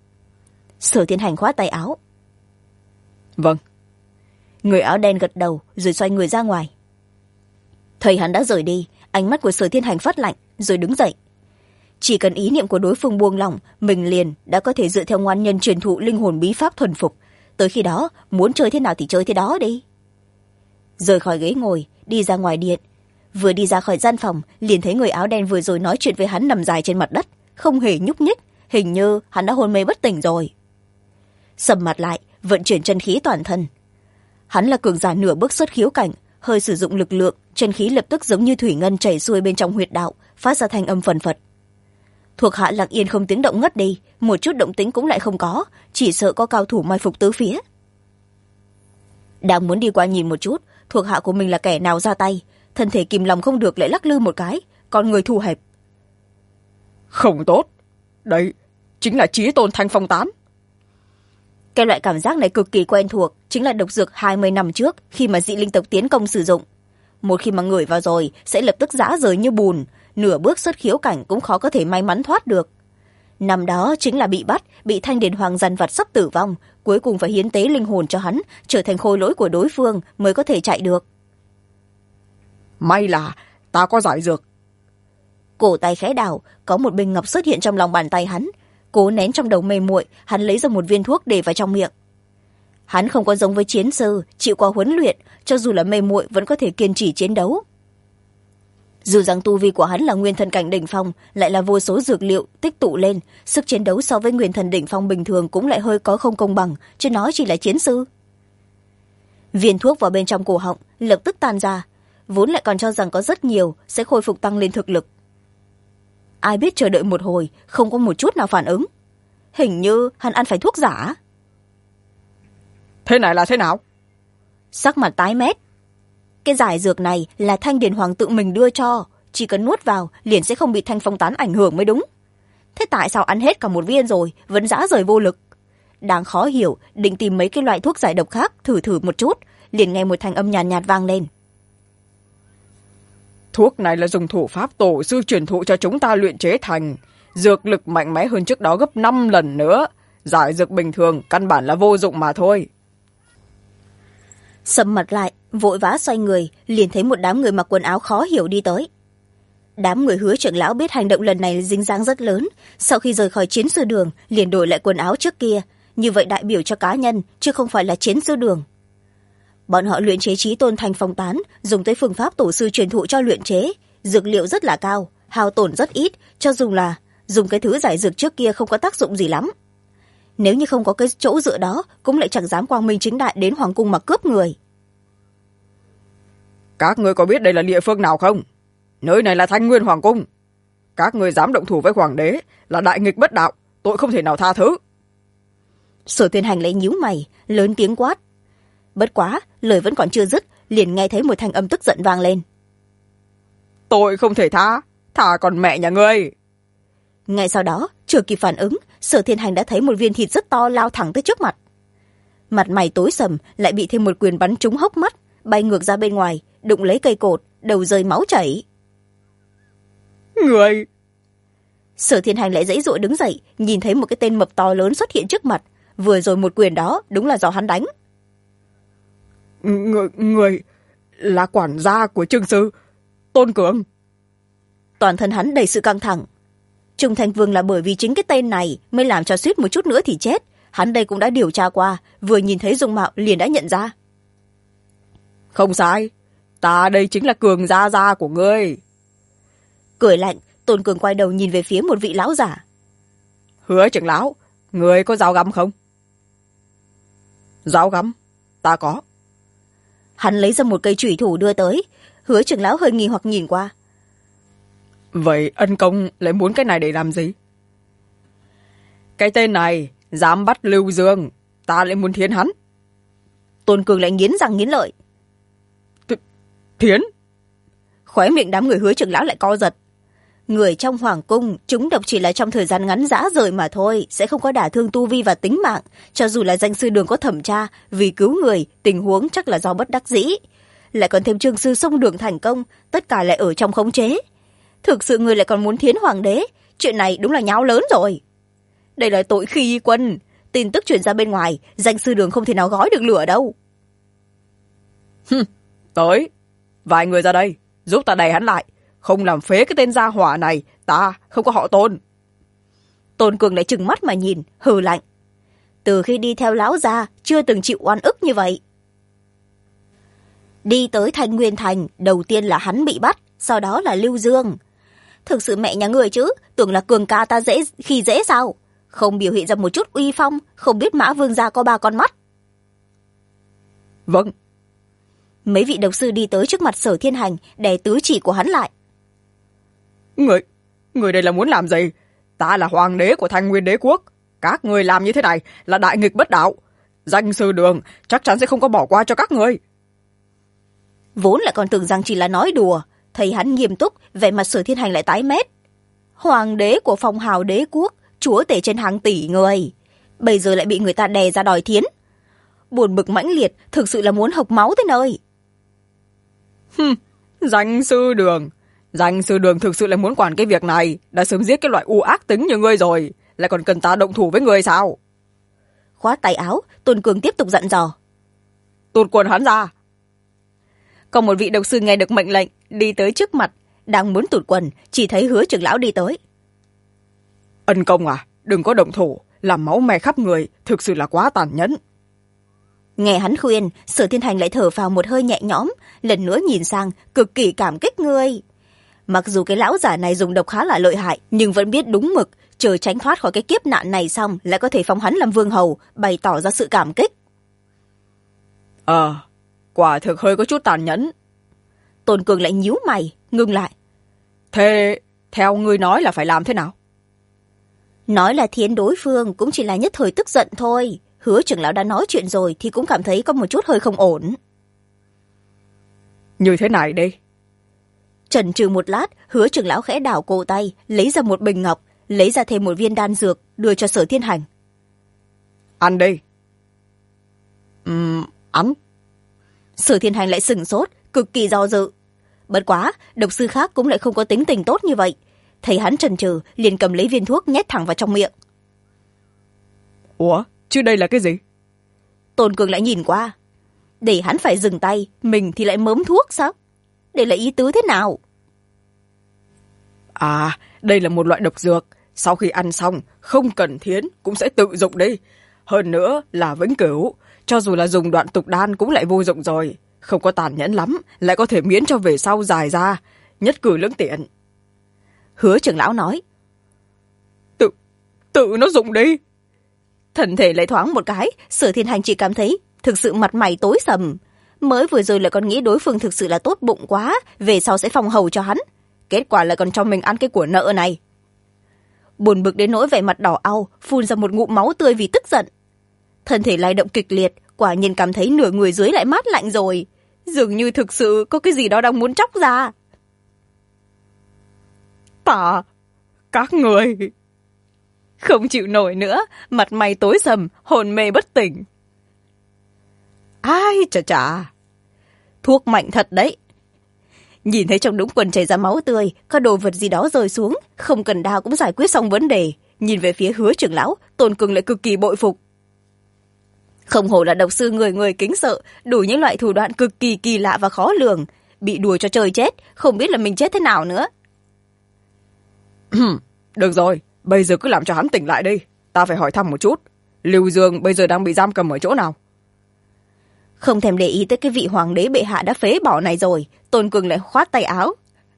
[SPEAKER 1] Sở Thiên Hành khoát tay áo:
[SPEAKER 2] vâng.
[SPEAKER 1] Người áo đen gật đầu rồi xoay người ra ngoài. Thấy hắn đã rời đi, ánh mắt của Sở Thiên Hành phát lạnh rồi đứng dậy. Chỉ cần ý niệm của đối phương buông lỏng, mình liền đã có thể dựa theo ngoan nhân truyền thụ linh hồn bí pháp thuần phục. Tới khi đó muốn chơi thế nào thì chơi thế đó đi. Rời khỏi ghế ngồi, đi ra ngoài điện. Vừa đi ra khỏi gian phòng, liền thấy người áo đen vừa rồi nói chuyện với hắn nằm dài trên mặt đất, không hề nhúc nhích, hình như hắn đã hôn mê bất tỉnh rồi. Sầm mặt lại, vận chuyển chân khí toàn thân. Hắn là cường giả nửa bước xuất khiếu cảnh, hơi sử dụng lực lượng, chân khí lập tức giống như thủy ngân chảy xuôi bên trong huyệt đạo, phát ra thanh âm phần phật. Thuộc hạ lặng yên không tiếng động ngất đi, một chút động tĩnh cũng lại không có, chỉ sợ có cao thủ mai phục tứ phía. Đang muốn đi qua nhìn một chút thuộc hạ của mình là kẻ nào ra tay, thân thể kìm lòng không được lại lắc lư một cái, con người thu hẹp.
[SPEAKER 2] Không tốt, đấy chính là chí tôn Thanh Phong Tán.
[SPEAKER 1] Cái loại cảm giác này cực kỳ quen thuộc, chính là độc dược 20 năm trước khi mà dị linh tộc tiến công sử dụng. Một khi mà ngửi vào rồi sẽ lập tức rã rời như bùn, nửa bước xuất khiếu cảnh cũng khó có thể may mắn thoát được. Năm đó chính là bị bắt, bị Thanh Điền Hoàng dằn vặt sắp tử vong, cuối cùng phải hiến tế linh hồn cho hắn, trở thành khôi lỗi của đối phương mới có thể chạy được.
[SPEAKER 2] May là ta có giải dược.
[SPEAKER 1] Cổ tay khẽ đảo, có một bình ngọc xuất hiện trong lòng bàn tay hắn. Cố nén trong đầu mê muội, hắn lấy ra một viên thuốc để vào trong miệng. Hắn không có giống với chiến sư, chịu qua huấn luyện, cho dù là mê muội vẫn có thể kiên trì chiến đấu. Dù rằng tu vi của hắn là nguyên thần cảnh đỉnh phong, lại là vô số dược liệu tích tụ lên, sức chiến đấu so với nguyên thần đỉnh phong bình thường cũng lại hơi có không công bằng, chứ nói chỉ là chiến sư. Viên thuốc vào bên trong cổ họng lập tức tan ra, vốn lại còn cho rằng có rất nhiều sẽ khôi phục tăng lên thực lực. Ai biết chờ đợi một hồi không có một chút nào phản ứng, hình như hắn ăn phải thuốc giả.
[SPEAKER 2] Thế này là thế nào?
[SPEAKER 1] Sắc mặt tái mét. Cái giải dược này là Thanh Điền Hoàng tự mình đưa cho, chỉ cần nuốt vào liền sẽ không bị Thanh Phong Tán ảnh hưởng mới đúng. Thế tại sao ăn hết cả một viên rồi vẫn rã rời vô lực? Đáng khó hiểu, định tìm mấy cái loại thuốc giải độc khác thử một chút, liền nghe một thanh âm nhàn nhạt vang lên.
[SPEAKER 2] Thuốc này là dùng thủ pháp tổ sư truyền thụ cho chúng ta luyện chế thành, dược lực mạnh mẽ hơn trước đó gấp 5 lần nữa, giải dược bình thường căn bản là vô dụng mà thôi.
[SPEAKER 1] Sầm mặt lại, vội vã xoay người, liền thấy một đám người mặc quần áo khó hiểu đi tới. Đám người Hứa trưởng lão biết hành động lần này dính dáng rất lớn, sau khi rời khỏi chiến sư đường liền đổi lại quần áo trước kia, như vậy đại biểu cho cá nhân chứ không phải là chiến sư đường. Bọn họ luyện chế chí tôn Thanh Phong Tán, dùng tới phương pháp tổ sư truyền thụ cho luyện chế, dược liệu rất là cao, hao tổn rất ít, cho dù là dùng cái thứ giải dược trước kia không có tác dụng gì lắm. Nếu như không có cái chỗ dựa đó, cũng lại chẳng dám quang minh chính đại đến hoàng cung mà cướp người.
[SPEAKER 2] Các ngươi có biết đây là địa phương nào không? Nơi này là Thanh Nguyên Hoàng cung. Các ngươi dám động thủ với hoàng đế là đại nghịch bất đạo, tội không thể nào tha thứ.
[SPEAKER 1] Sở Thiên Hành lấy nhíu mày, lớn tiếng quát. Bất quá lời vẫn còn chưa dứt, liền nghe thấy một thanh âm tức giận vang lên.
[SPEAKER 2] Tôi không thể thả còn mẹ nhà ngươi.
[SPEAKER 1] Ngay sau đó, chưa kịp phản ứng, Sở Thiên Hành đã thấy một viên thịt rất to lao thẳng tới trước mặt. Mặt mày tối sầm, lại bị thêm một quyền bắn trúng hốc mắt, bay ngược ra bên ngoài, đụng lấy cây cột, đầu rơi máu chảy.
[SPEAKER 2] Người!
[SPEAKER 1] Sở Thiên Hành lại giãy giụa đứng dậy, nhìn thấy một cái tên mập to lớn xuất hiện trước mặt. Vừa rồi một quyền đó đúng là do hắn đánh.
[SPEAKER 2] Người là quản gia của Trương sư Tôn Cường.
[SPEAKER 1] Toàn thân hắn đầy sự căng thẳng. Trung Thành Vương là bởi vì chính cái tên này mới làm cho suýt một chút nữa thì chết. Hắn đây cũng đã điều tra qua, vừa nhìn thấy dung mạo liền đã nhận ra.
[SPEAKER 2] Không sai, ta đây chính là Cường gia gia của ngươi.
[SPEAKER 1] Cười lạnh, Tôn Cường quay đầu nhìn về phía một vị lão giả.
[SPEAKER 2] Hứa trưởng lão, ngươi có dao găm không? Dao găm? Ta có.
[SPEAKER 1] Hắn lấy ra một cây chủy thủ đưa tới. Hứa trưởng lão hơi nghi hoặc nhìn qua.
[SPEAKER 2] Vậy ân công lại muốn cái này để làm gì? Cái tên này dám bắt Lưu Dương, ta lại muốn thiến hắn.
[SPEAKER 1] Tôn Cường lại nghiến răng nghiến lợi.
[SPEAKER 2] Thiến?
[SPEAKER 1] Khóe miệng đám người Hứa trưởng lão lại co giật. Người trong hoàng cung chúng độc chỉ là trong thời gian ngắn rã rời mà thôi, sẽ không có đả thương tu vi và tính mạng. Cho dù là danh sư đường có thẩm tra, vì cứu người tình huống chắc là do bất đắc dĩ. Lại còn thêm Trương sư xông đường thành công, tất cả lại ở trong khống chế. Thực sự người lại còn muốn thiến hoàng đế, chuyện này đúng là nháo lớn rồi. Đây là tội khi quân, tin tức truyền ra bên ngoài, danh sư đường không thể nào gói được lửa đâu.
[SPEAKER 2] Tới, vài người ra đây, giúp ta đẩy hắn lại, không làm phế cái tên gia hỏa này, ta không có họ Tôn.
[SPEAKER 1] Tôn Cường lại trừng mắt mà nhìn, hừ lạnh. Từ khi đi theo lão gia, chưa từng chịu oan ức như vậy. Đi tới Thanh Nguyên Thành, đầu tiên là hắn bị bắt, sau đó là Lưu Dương. Thực sự mẹ nhà người chứ, tưởng là Cường ca ta khi dễ sao? Không biểu hiện ra một chút uy phong, không biết Mã Vương gia có 3 con mắt.
[SPEAKER 2] Vâng.
[SPEAKER 1] Mấy vị độc sư đi tới trước mặt Sở Thiên Hành, đè tứ chỉ của hắn lại.
[SPEAKER 2] Người đây là muốn làm gì? Ta là hoàng đế của Thanh Nguyên đế quốc. Các người làm như thế này là đại nghịch bất đạo. Danh sư đường chắc chắn sẽ không có bỏ qua cho các người.
[SPEAKER 1] Vốn lại còn tưởng rằng chỉ là nói đùa, thấy hắn nghiêm túc, vẻ mặt Sở Thiên Hành lại tái mét. Hoàng đế của phong hào đế quốc, chúa tể trên hàng tỷ người, bây giờ lại bị người ta đè ra đòi thiến. Buồn bực mãnh liệt, thực sự là muốn hộc máu tới nơi. Danh sư đường thực sự là muốn quản cái việc này, đã sớm giết cái loại u ác tính như ngươi rồi, lại còn cần ta động thủ với ngươi sao? Khoát tay áo, Tôn Cường tiếp tục dặn dò.
[SPEAKER 2] Tụt quần hắn ra.
[SPEAKER 1] Còn một vị độc sư nghe được mệnh lệnh, đi tới trước mặt, đang muốn tụt quần, chỉ thấy Hứa trưởng lão đi tới.
[SPEAKER 2] Ân công à, đừng có động thủ, làm máu me khắp người, thực sự là quá tàn nhẫn.
[SPEAKER 1] Nghe hắn khuyên, Sở Thiên Hành lại thở phào một hơi nhẹ nhõm, lần nữa nhìn sang, cực kỳ cảm kích ngươi. Mặc dù cái lão giả này dùng độc khá là lợi hại, nhưng vẫn biết đúng mực, chờ tránh thoát khỏi cái kiếp nạn này xong lại có thể phong hắn làm vương hầu, bày tỏ ra sự cảm kích.
[SPEAKER 2] Quả thực hơi có chút tàn nhẫn.
[SPEAKER 1] Tôn Cường lại nhíu mày, ngưng lại.
[SPEAKER 2] Thế, theo ngươi nói là phải làm thế nào?
[SPEAKER 1] Nói là thiến đối phương cũng chỉ là nhất thời tức giận thôi. Hứa trưởng lão đã nói chuyện rồi thì cũng cảm thấy có một chút hơi không ổn.
[SPEAKER 2] Như thế này đi.
[SPEAKER 1] Chần chừ một lát, Hứa trưởng lão khẽ đảo cổ tay, lấy ra một bình ngọc, lấy ra thêm một viên đan dược, đưa cho Sở Thiên Hành.
[SPEAKER 2] Ăn đi. Ăn.
[SPEAKER 1] Sở Thiên Hành lại sửng sốt, cực kỳ do dự. Bất quá, độc sư khác cũng lại không có tính tình tốt như vậy. Thấy hắn chần chừ, liền cầm lấy viên thuốc nhét thẳng vào trong miệng.
[SPEAKER 2] Ủa, chứ đây là cái gì?
[SPEAKER 1] Tôn Cường lại nhìn qua. Để hắn phải dừng tay, mình thì lại mớm thuốc sao? Đây là ý tứ thế nào?
[SPEAKER 2] Đây là một loại độc dược. Sau khi ăn xong, không cần thiến cũng sẽ tự dụng đi. Hơn nữa là vĩnh cửu. Cho dù là dùng đoạn tục đan cũng lại vô dụng rồi. Không có tàn nhẫn lắm, lại có thể miễn cho về sau dài ra. Nhất cử lưỡng tiện.
[SPEAKER 1] Hứa trưởng lão nói.
[SPEAKER 2] Tự nó dụng đi.
[SPEAKER 1] Thân thể lại thoáng một cái, Sở Thiên Hành chỉ cảm thấy thực sự mặt mày tối sầm. Mới vừa rồi lại còn nghĩ đối phương thực sự là tốt bụng quá, về sau sẽ phong hầu cho hắn. Kết quả là còn cho mình ăn cái của nợ này. Buồn bực đến nỗi vẻ mặt đỏ au, phun ra một ngụm máu tươi vì tức giận. Thân thể lay động kịch liệt, quả nhiên cảm thấy nửa người dưới lại mát lạnh rồi. dường như thực sự có cái gì đó đang muốn tróc ra.
[SPEAKER 2] Các người không chịu nổi nữa, mặt mày tối sầm, hồn mê bất tỉnh.
[SPEAKER 1] Ai chà, thuốc mạnh thật đấy. Nhìn thấy trong đũng quần chảy ra máu tươi, có đồ vật gì đó rơi xuống, không cần đao cũng giải quyết xong vấn đề. Nhìn về phía Hứa trưởng lão, Tôn Cường lại cực kỳ bội phục. Không hổ là độc sư người người kính sợ, đủ những loại thủ đoạn cực kỳ kỳ lạ và khó lường. Bị đùa cho trời chết, không biết là mình chết thế nào nữa.
[SPEAKER 2] Được rồi, bây giờ cứ làm cho hắn tỉnh lại đi. Ta phải hỏi thăm một chút. Lưu Dương bây giờ đang bị giam cầm ở chỗ nào?
[SPEAKER 1] Không thèm để ý tới cái vị hoàng đế bệ hạ đã phế bỏ này rồi, Tôn Cường lại khoát tay áo.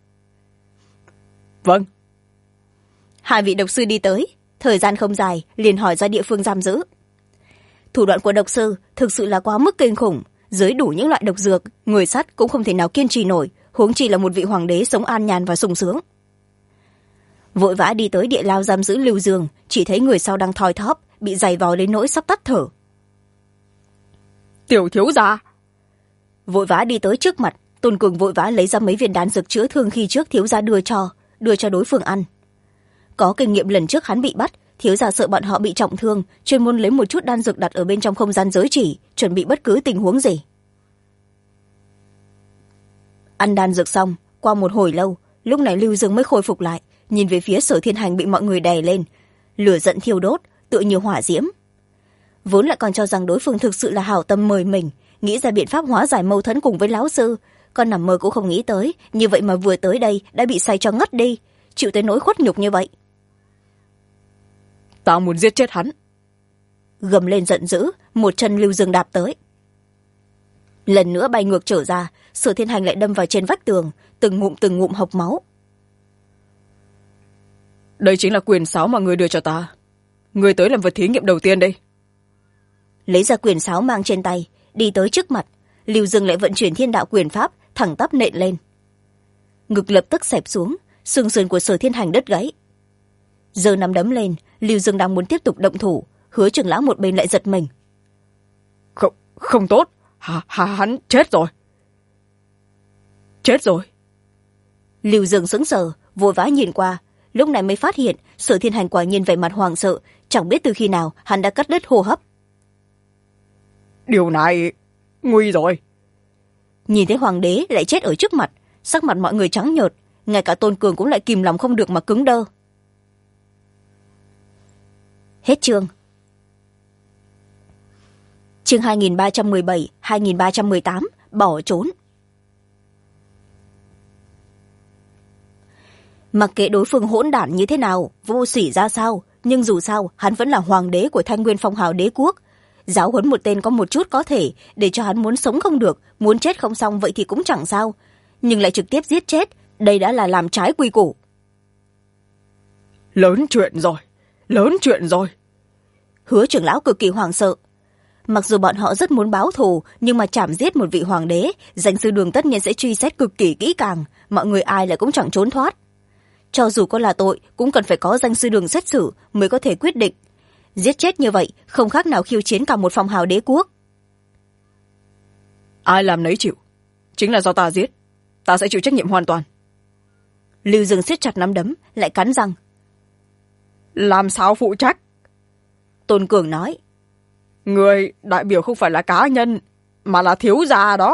[SPEAKER 2] Vâng.
[SPEAKER 1] Hai vị độc sư đi tới, thời gian không dài, liền hỏi ra địa phương giam giữ. Thủ đoạn của độc sư thực sự là quá mức kinh khủng, dưới đủ những loại độc dược, người sắt cũng không thể nào kiên trì nổi, huống chi là một vị hoàng đế sống an nhàn và sung sướng. Vội vã đi tới địa lao giam giữ Lưu Dương, chỉ thấy người sau đang thoi thóp, bị giày vò đến nỗi sắp tắt thở.
[SPEAKER 2] Tiểu thiếu gia.
[SPEAKER 1] Vội vã đi tới trước mặt, Tôn Cường vội vã lấy ra mấy viên đan dược chữa thương khi trước thiếu gia đưa cho đối phương ăn. Có kinh nghiệm lần trước hắn bị bắt, thiếu gia sợ bọn họ bị trọng thương, chuyên môn lấy một chút đan dược đặt ở bên trong không gian giới chỉ, chuẩn bị bất cứ tình huống gì. Ăn đan dược xong, qua một hồi lâu, lúc này Lưu Dương mới khôi phục lại, nhìn về phía Sở Thiên Hành bị mọi người đè lên, lửa giận thiêu đốt, tựa như hỏa diễm. Vốn lại còn cho rằng đối phương thực sự là hảo tâm mời mình, nghĩ ra biện pháp hóa giải mâu thuẫn cùng với lão sư, con nằm mơ cũng không nghĩ tới, như vậy mà vừa tới đây đã bị say cho ngất đi, chịu tới nỗi khuất nhục như vậy.
[SPEAKER 2] Ta muốn giết chết hắn.
[SPEAKER 1] Gầm lên giận dữ, một chân Lưu Dương đạp tới. Lần nữa bay ngược trở ra, Sở Thiên Hành lại đâm vào trên vách tường, từng ngụm hộc máu.
[SPEAKER 2] Đây chính là quyền sáo mà người đưa cho ta. Người tới làm vật thí nghiệm đầu tiên đây.
[SPEAKER 1] Lấy ra quyền sáo mang trên tay, đi tới trước mặt, Lưu Dương lại vận chuyển thiên đạo quyền pháp, thẳng tắp nện lên. Ngực lập tức xẹp xuống, xương sườn của Sở Thiên Hành đứt gãy. Giơ nắm đấm lên, Lưu Dương đang muốn tiếp tục động thủ, Hứa trưởng lão một bên lại giật mình.
[SPEAKER 2] Không tốt, hắn chết rồi. Chết rồi.
[SPEAKER 1] Lưu Dương sững sờ, vội vã nhìn qua, lúc này mới phát hiện Sở Thiên Hành quả nhiên vẻ mặt hoảng sợ, chẳng biết từ khi nào hắn đã cắt đứt hô hấp.
[SPEAKER 2] Điều này nguy rồi.
[SPEAKER 1] Nhìn thấy hoàng đế lại chết ở trước mặt, sắc mặt mọi người trắng nhợt, ngay cả Tôn Cường cũng lại kìm lòng không được mà cứng đơ. Hết chương. Chương 2317, 2318, bỏ trốn. Mặc kệ đối phương hỗn đản như thế nào, vô sỉ ra sao, nhưng dù sao hắn vẫn là hoàng đế của Thanh Nguyên Phong Hào Đế quốc. Giáo huấn một tên có một chút có thể, để cho hắn muốn sống không được, muốn chết không xong vậy thì cũng chẳng sao, nhưng lại trực tiếp giết chết, đây đã là làm trái quy củ.
[SPEAKER 2] Lớn chuyện rồi.
[SPEAKER 1] Hứa trưởng lão cực kỳ hoảng sợ. Mặc dù bọn họ rất muốn báo thù, nhưng mà chảm giết một vị hoàng đế, danh sư Đường tất nhiên sẽ truy xét cực kỳ kỹ càng, mọi người ai lại cũng chẳng trốn thoát. Cho dù có là tội, cũng cần phải có danh sư Đường xét xử mới có thể quyết định. Giết chết như vậy, không khác nào khiêu chiến cả một phong hào đế quốc.
[SPEAKER 2] Ai làm nấy chịu. Chính là do ta giết. Ta sẽ chịu trách nhiệm hoàn toàn.
[SPEAKER 1] Lưu Dương siết chặt nắm đấm, lại cắn răng.
[SPEAKER 2] Làm sao phụ trách?
[SPEAKER 1] Tôn Cường nói.
[SPEAKER 2] Người đại biểu không phải là cá nhân, mà là thiếu gia đó.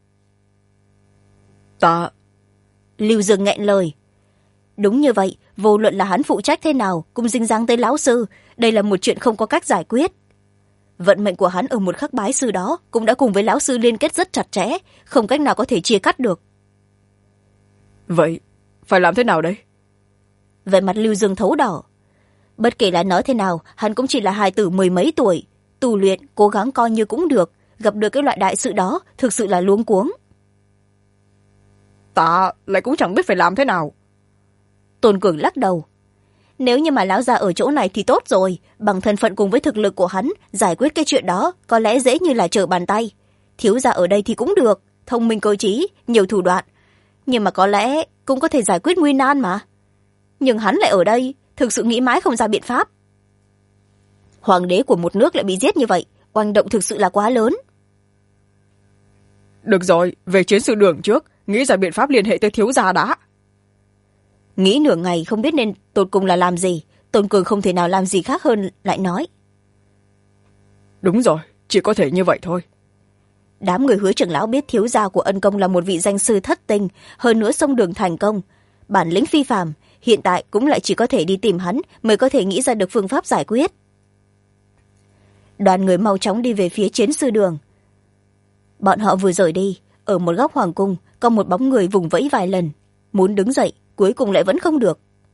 [SPEAKER 2] Ta...
[SPEAKER 1] Lưu Dương nghẹn lời. Đúng như vậy, vô luận là hắn phụ trách thế nào cũng dính dáng tới lão sư, đây là một chuyện không có cách giải quyết. Vận mệnh của hắn ở một khắc bái sư đó cũng đã cùng với lão sư liên kết rất chặt chẽ, không cách nào có thể chia cắt được.
[SPEAKER 2] Vậy phải làm thế nào đây?
[SPEAKER 1] Vẻ mặt Lưu Dương thấu đỏ. Bất kể là nói thế nào, hắn cũng chỉ là hài tử mười mấy tuổi, tu luyện cố gắng coi như cũng được, gặp được cái loại đại sự đó thực sự là luống cuống.
[SPEAKER 2] Ta lại cũng chẳng biết phải làm thế nào.
[SPEAKER 1] Tôn Cường lắc đầu. Nếu như mà lão già ở chỗ này thì tốt rồi, bằng thân phận cùng với thực lực của hắn, giải quyết cái chuyện đó có lẽ dễ như là trở bàn tay. Thiếu gia ở đây thì cũng được, thông minh cơ trí, nhiều thủ đoạn, nhưng mà có lẽ cũng có thể giải quyết nguy nan mà. Nhưng hắn lại ở đây, thực sự nghĩ mãi không ra biện pháp. Hoàng đế của một nước lại bị giết như vậy, oanh động thực sự là quá lớn.
[SPEAKER 2] được rồi, về chiến sự đường trước, nghĩ ra biện pháp liên hệ tới thiếu gia đã.
[SPEAKER 1] Nghĩ nửa ngày không biết nên tột cùng là làm gì, Tôn Cường không thể nào làm gì khác hơn lại nói.
[SPEAKER 2] Đúng rồi, chỉ có thể như vậy thôi.
[SPEAKER 1] Đám người Hứa trưởng lão biết thiếu gia của Ân Công là một vị danh sư thất tinh, hơn nữa xông đường thành công, bản lĩnh phi phàm, hiện tại cũng lại chỉ có thể đi tìm hắn mới có thể nghĩ ra được phương pháp giải quyết. Đoàn người mau chóng đi về phía chiến sư đường. Bọn họ vừa rời đi, ở một góc hoàng cung có một bóng người vùng vẫy vài lần, muốn đứng dậy cuối cùng lại vẫn không được.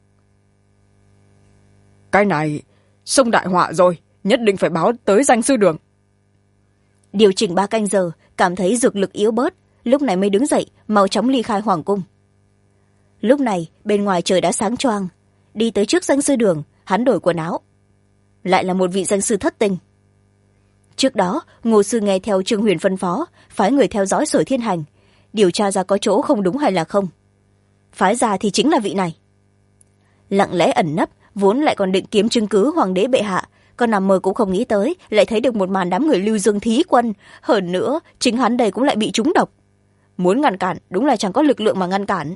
[SPEAKER 2] Cái này xông đại họa rồi, nhất định phải báo tới danh sư đường.
[SPEAKER 1] Điều chỉnh 3 canh giờ, cảm thấy dược lực yếu bớt, lúc này mới đứng dậy mau chóng ly khai hoàng cung. Lúc này bên ngoài trời đã sáng choang, đi tới trước danh sư đường, hắn đổi quần áo, lại là một vị danh sư thất tinh. Trước đó Ngô sư nghe theo Trương Huyền phân phó, phái người theo dõi Sở Thiên Hành, điều tra ra có chỗ không đúng hay là không, phái ra thì chính là vị này. Lặng lẽ ẩn nấp, vốn lại còn định kiếm chứng cứ hoàng đế bệ hạ, còn nằm mơ cũng không nghĩ tới lại thấy được một màn đám người Lưu Dương thí quân, hơn nữa chính hắn đây cũng lại bị trúng độc. Muốn ngăn cản đúng là chẳng có lực lượng mà ngăn cản.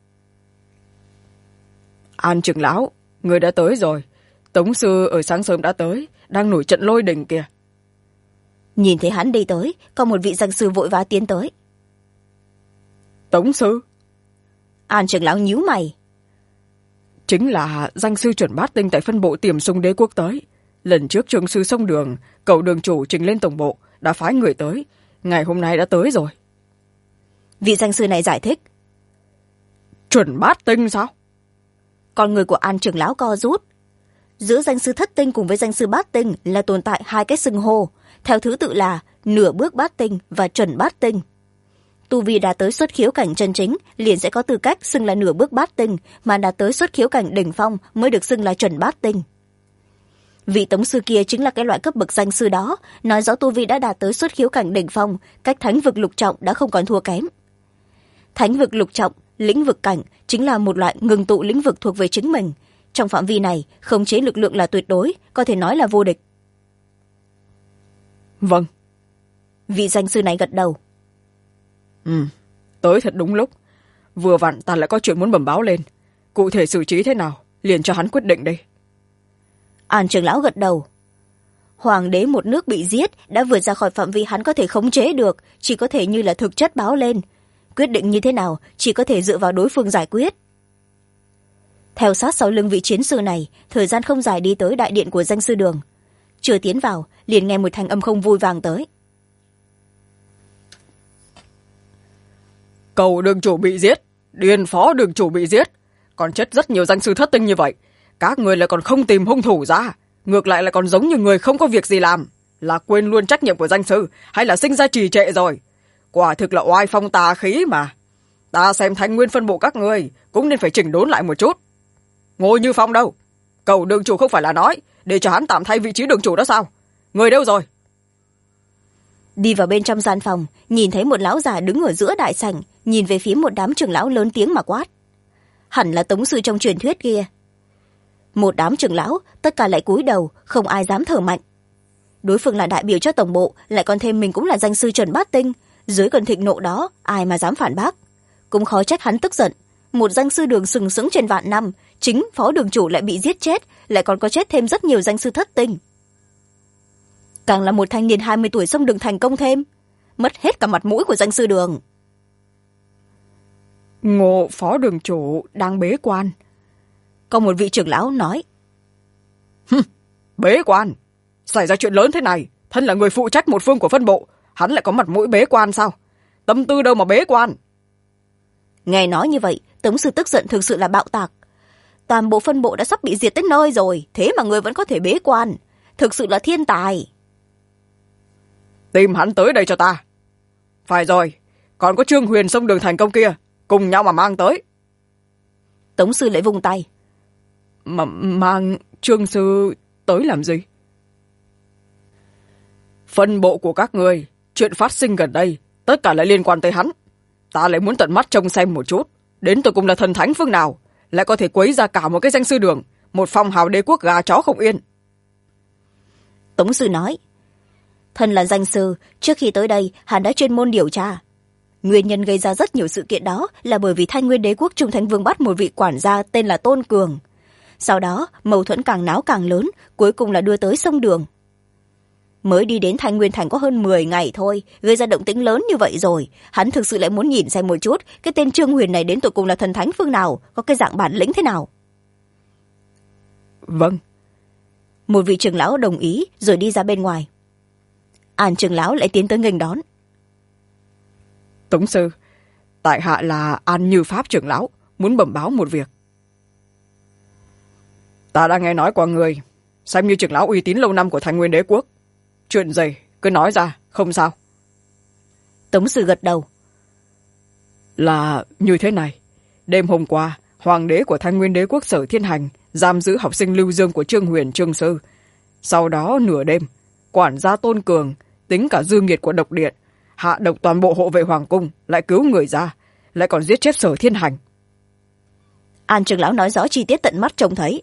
[SPEAKER 2] An trưởng lão, người đã tới rồi. Tống sư ở sáng sớm đã tới, đang nổi trận lôi đình kìa.
[SPEAKER 1] Nhìn thấy hắn đi tới, có một vị danh sư vội vã tiến tới.
[SPEAKER 2] Tống sư?
[SPEAKER 1] An trưởng lão nhíu mày.
[SPEAKER 2] Chính là danh sư chuẩn bát tinh tại phân bộ Tiềm Sung Đế quốc tới. Lần trước trường sư sông đường, cậu đường chủ trình lên tổng bộ, đã phái người tới. Ngày hôm nay đã tới rồi.
[SPEAKER 1] Vị danh sư này giải thích.
[SPEAKER 2] Chuẩn bát tinh sao?
[SPEAKER 1] Con người của An trưởng lão co rút. Giữa danh sư thất tinh cùng với danh sư bát tinh là tồn tại 2 cái xưng hô, theo thứ tự là nửa bước bát tinh và chuẩn bát tinh. Tu vi đạt tới xuất khiếu cảnh chân chính liền sẽ có tư cách xưng là nửa bước bát tinh, mà đạt tới xuất khiếu cảnh đỉnh phong mới được xưng là chuẩn bát tinh. Vị tống sư kia chính là cái loại cấp bậc danh sư đó, nói rõ tu vi đã đạt tới xuất khiếu cảnh đỉnh phong, cách thánh vực lục trọng đã không còn thua kém. Thánh vực lục trọng, lĩnh vực cảnh chính là một loại ngừng tụ lĩnh vực thuộc về chính mình. Trong phạm vi này, khống chế lực lượng là tuyệt đối, có thể nói là vô địch.
[SPEAKER 2] Vâng.
[SPEAKER 1] Vị danh sư này gật đầu.
[SPEAKER 2] Tới thật đúng lúc. Vừa vặn ta lại có chuyện muốn bẩm báo lên. Cụ thể xử trí thế nào, liền cho hắn quyết định đây.
[SPEAKER 1] An trưởng lão gật đầu. Hoàng đế một nước bị giết đã vượt ra khỏi phạm vi hắn có thể khống chế được, chỉ có thể như là thực chất báo lên. Quyết định như thế nào chỉ có thể dựa vào đối phương giải quyết. Theo sát sau lưng vị chiến sư này, thời gian không dài đi tới đại điện của danh sư đường. Chưa tiến vào, liền nghe một thanh âm không vui vang tới.
[SPEAKER 2] Cầu đường chủ bị giết, điền phó đường chủ bị giết, còn chết rất nhiều danh sư thất tinh như vậy. Các người lại còn không tìm hung thủ ra, ngược lại là còn giống như người không có việc gì làm, là quên luôn trách nhiệm của danh sư, hay là sinh ra trì trệ rồi. Quả thực là oai phong tà khí mà. Ta xem Thanh Nguyên phân bộ các người cũng nên phải chỉnh đốn lại một chút. Ngô Như Phong đâu? Cầu đường chủ không phải là nói để cho hắn tạm thay vị trí đường chủ đó sao? Người đâu rồi?
[SPEAKER 1] Đi vào bên trong gian phòng, nhìn thấy một lão già đứng ở giữa đại sảnh, nhìn về phía một đám trưởng lão lớn tiếng mà quát. Hẳn là tống sư trong truyền thuyết kia. Một đám trưởng lão, tất cả lại cúi đầu, không ai dám thở mạnh. Đối phương là đại biểu cho tổng bộ, lại còn thêm mình cũng là danh sư chuẩn bát tinh. Dưới cơn thịnh nộ đó, ai mà dám phản bác. Cũng khó trách hắn tức giận. Một danh sư đường sừng sững trên vạn năm, chính phó đường chủ lại bị giết chết, lại còn có chết thêm rất nhiều danh sư thất tinh. Càng là một thanh niên 20 tuổi xông đường thành công thêm, mất hết cả mặt mũi của danh sư đường.
[SPEAKER 2] Ngô phó đường chủ đang bế quan.
[SPEAKER 1] Có một vị trưởng lão nói.
[SPEAKER 2] Bế quan? Xảy ra chuyện lớn thế này, thân là người phụ trách một phương của phân bộ, hắn lại có mặt mũi bế quan sao? Tâm tư đâu mà bế quan?
[SPEAKER 1] Nghe nói như vậy, tống sư tức giận thực sự là bạo tạc. Toàn bộ phân bộ đã sắp bị diệt tới nơi rồi, thế mà người vẫn có thể bế quan, thực sự là thiên tài.
[SPEAKER 2] Tìm hắn tới đây cho ta. Phải rồi, còn có Trương Huyền xông đường thành công kia, cùng nhau mà mang tới.
[SPEAKER 1] Tống sư lại vung tay.
[SPEAKER 2] Mà mang Trương sư tới làm gì? Phân bộ của các người, chuyện phát sinh gần đây, tất cả lại liên quan tới hắn. Ta lại muốn tận mắt trông xem một chút, đến tôi cũng là thần thánh phương nào, lại có thể quấy ra cả một cái danh sư đường, một phong hào đế quốc gà chó không yên.
[SPEAKER 1] Tống sư nói. Thân là danh sư, trước khi tới đây, hắn đã chuyên môn điều tra. nguyên nhân gây ra rất nhiều sự kiện đó là bởi vì Thanh Nguyên Đế quốc Trung Thánh Vương bắt một vị quản gia tên là Tôn Cường. Sau đó mâu thuẫn càng náo càng lớn, cuối cùng là đưa tới sông Đường. Mới đi đến Thanh Nguyên Thành có hơn 10 ngày thôi, gây ra động tĩnh lớn như vậy rồi, hắn thực sự lại muốn nhìn xem một chút cái tên Trương Huyền này đến tột cùng là thần thánh phương nào, có cái dạng bản lĩnh thế nào.
[SPEAKER 2] Vâng.
[SPEAKER 1] Một vị trưởng lão đồng ý rồi đi ra bên ngoài. An trưởng lão lại tiến tới nghênh đón.
[SPEAKER 2] Tống sư, tại hạ là An Như Pháp trưởng lão, muốn bẩm báo một việc. Ta đã nghe nói qua người, xem như trưởng lão uy tín lâu năm của Thanh Nguyên Đế quốc. Chuyện gì cứ nói ra, không sao.
[SPEAKER 1] Tống sư gật đầu.
[SPEAKER 2] Là như thế này, đêm hôm qua hoàng đế của Thanh Nguyên Đế quốc Sở Thiên Hành giam giữ học sinh Lưu Dương của Trương Huyền Trương sư. Sau đó nửa đêm, quản gia Tôn Cường tính cả dư nghiệt của độc điện, hạ độc toàn bộ hộ vệ hoàng cung, lại cứu người ra, lại còn giết chết Sở Thiên Hành.
[SPEAKER 1] An trưởng lão nói rõ chi tiết tận mắt trông thấy.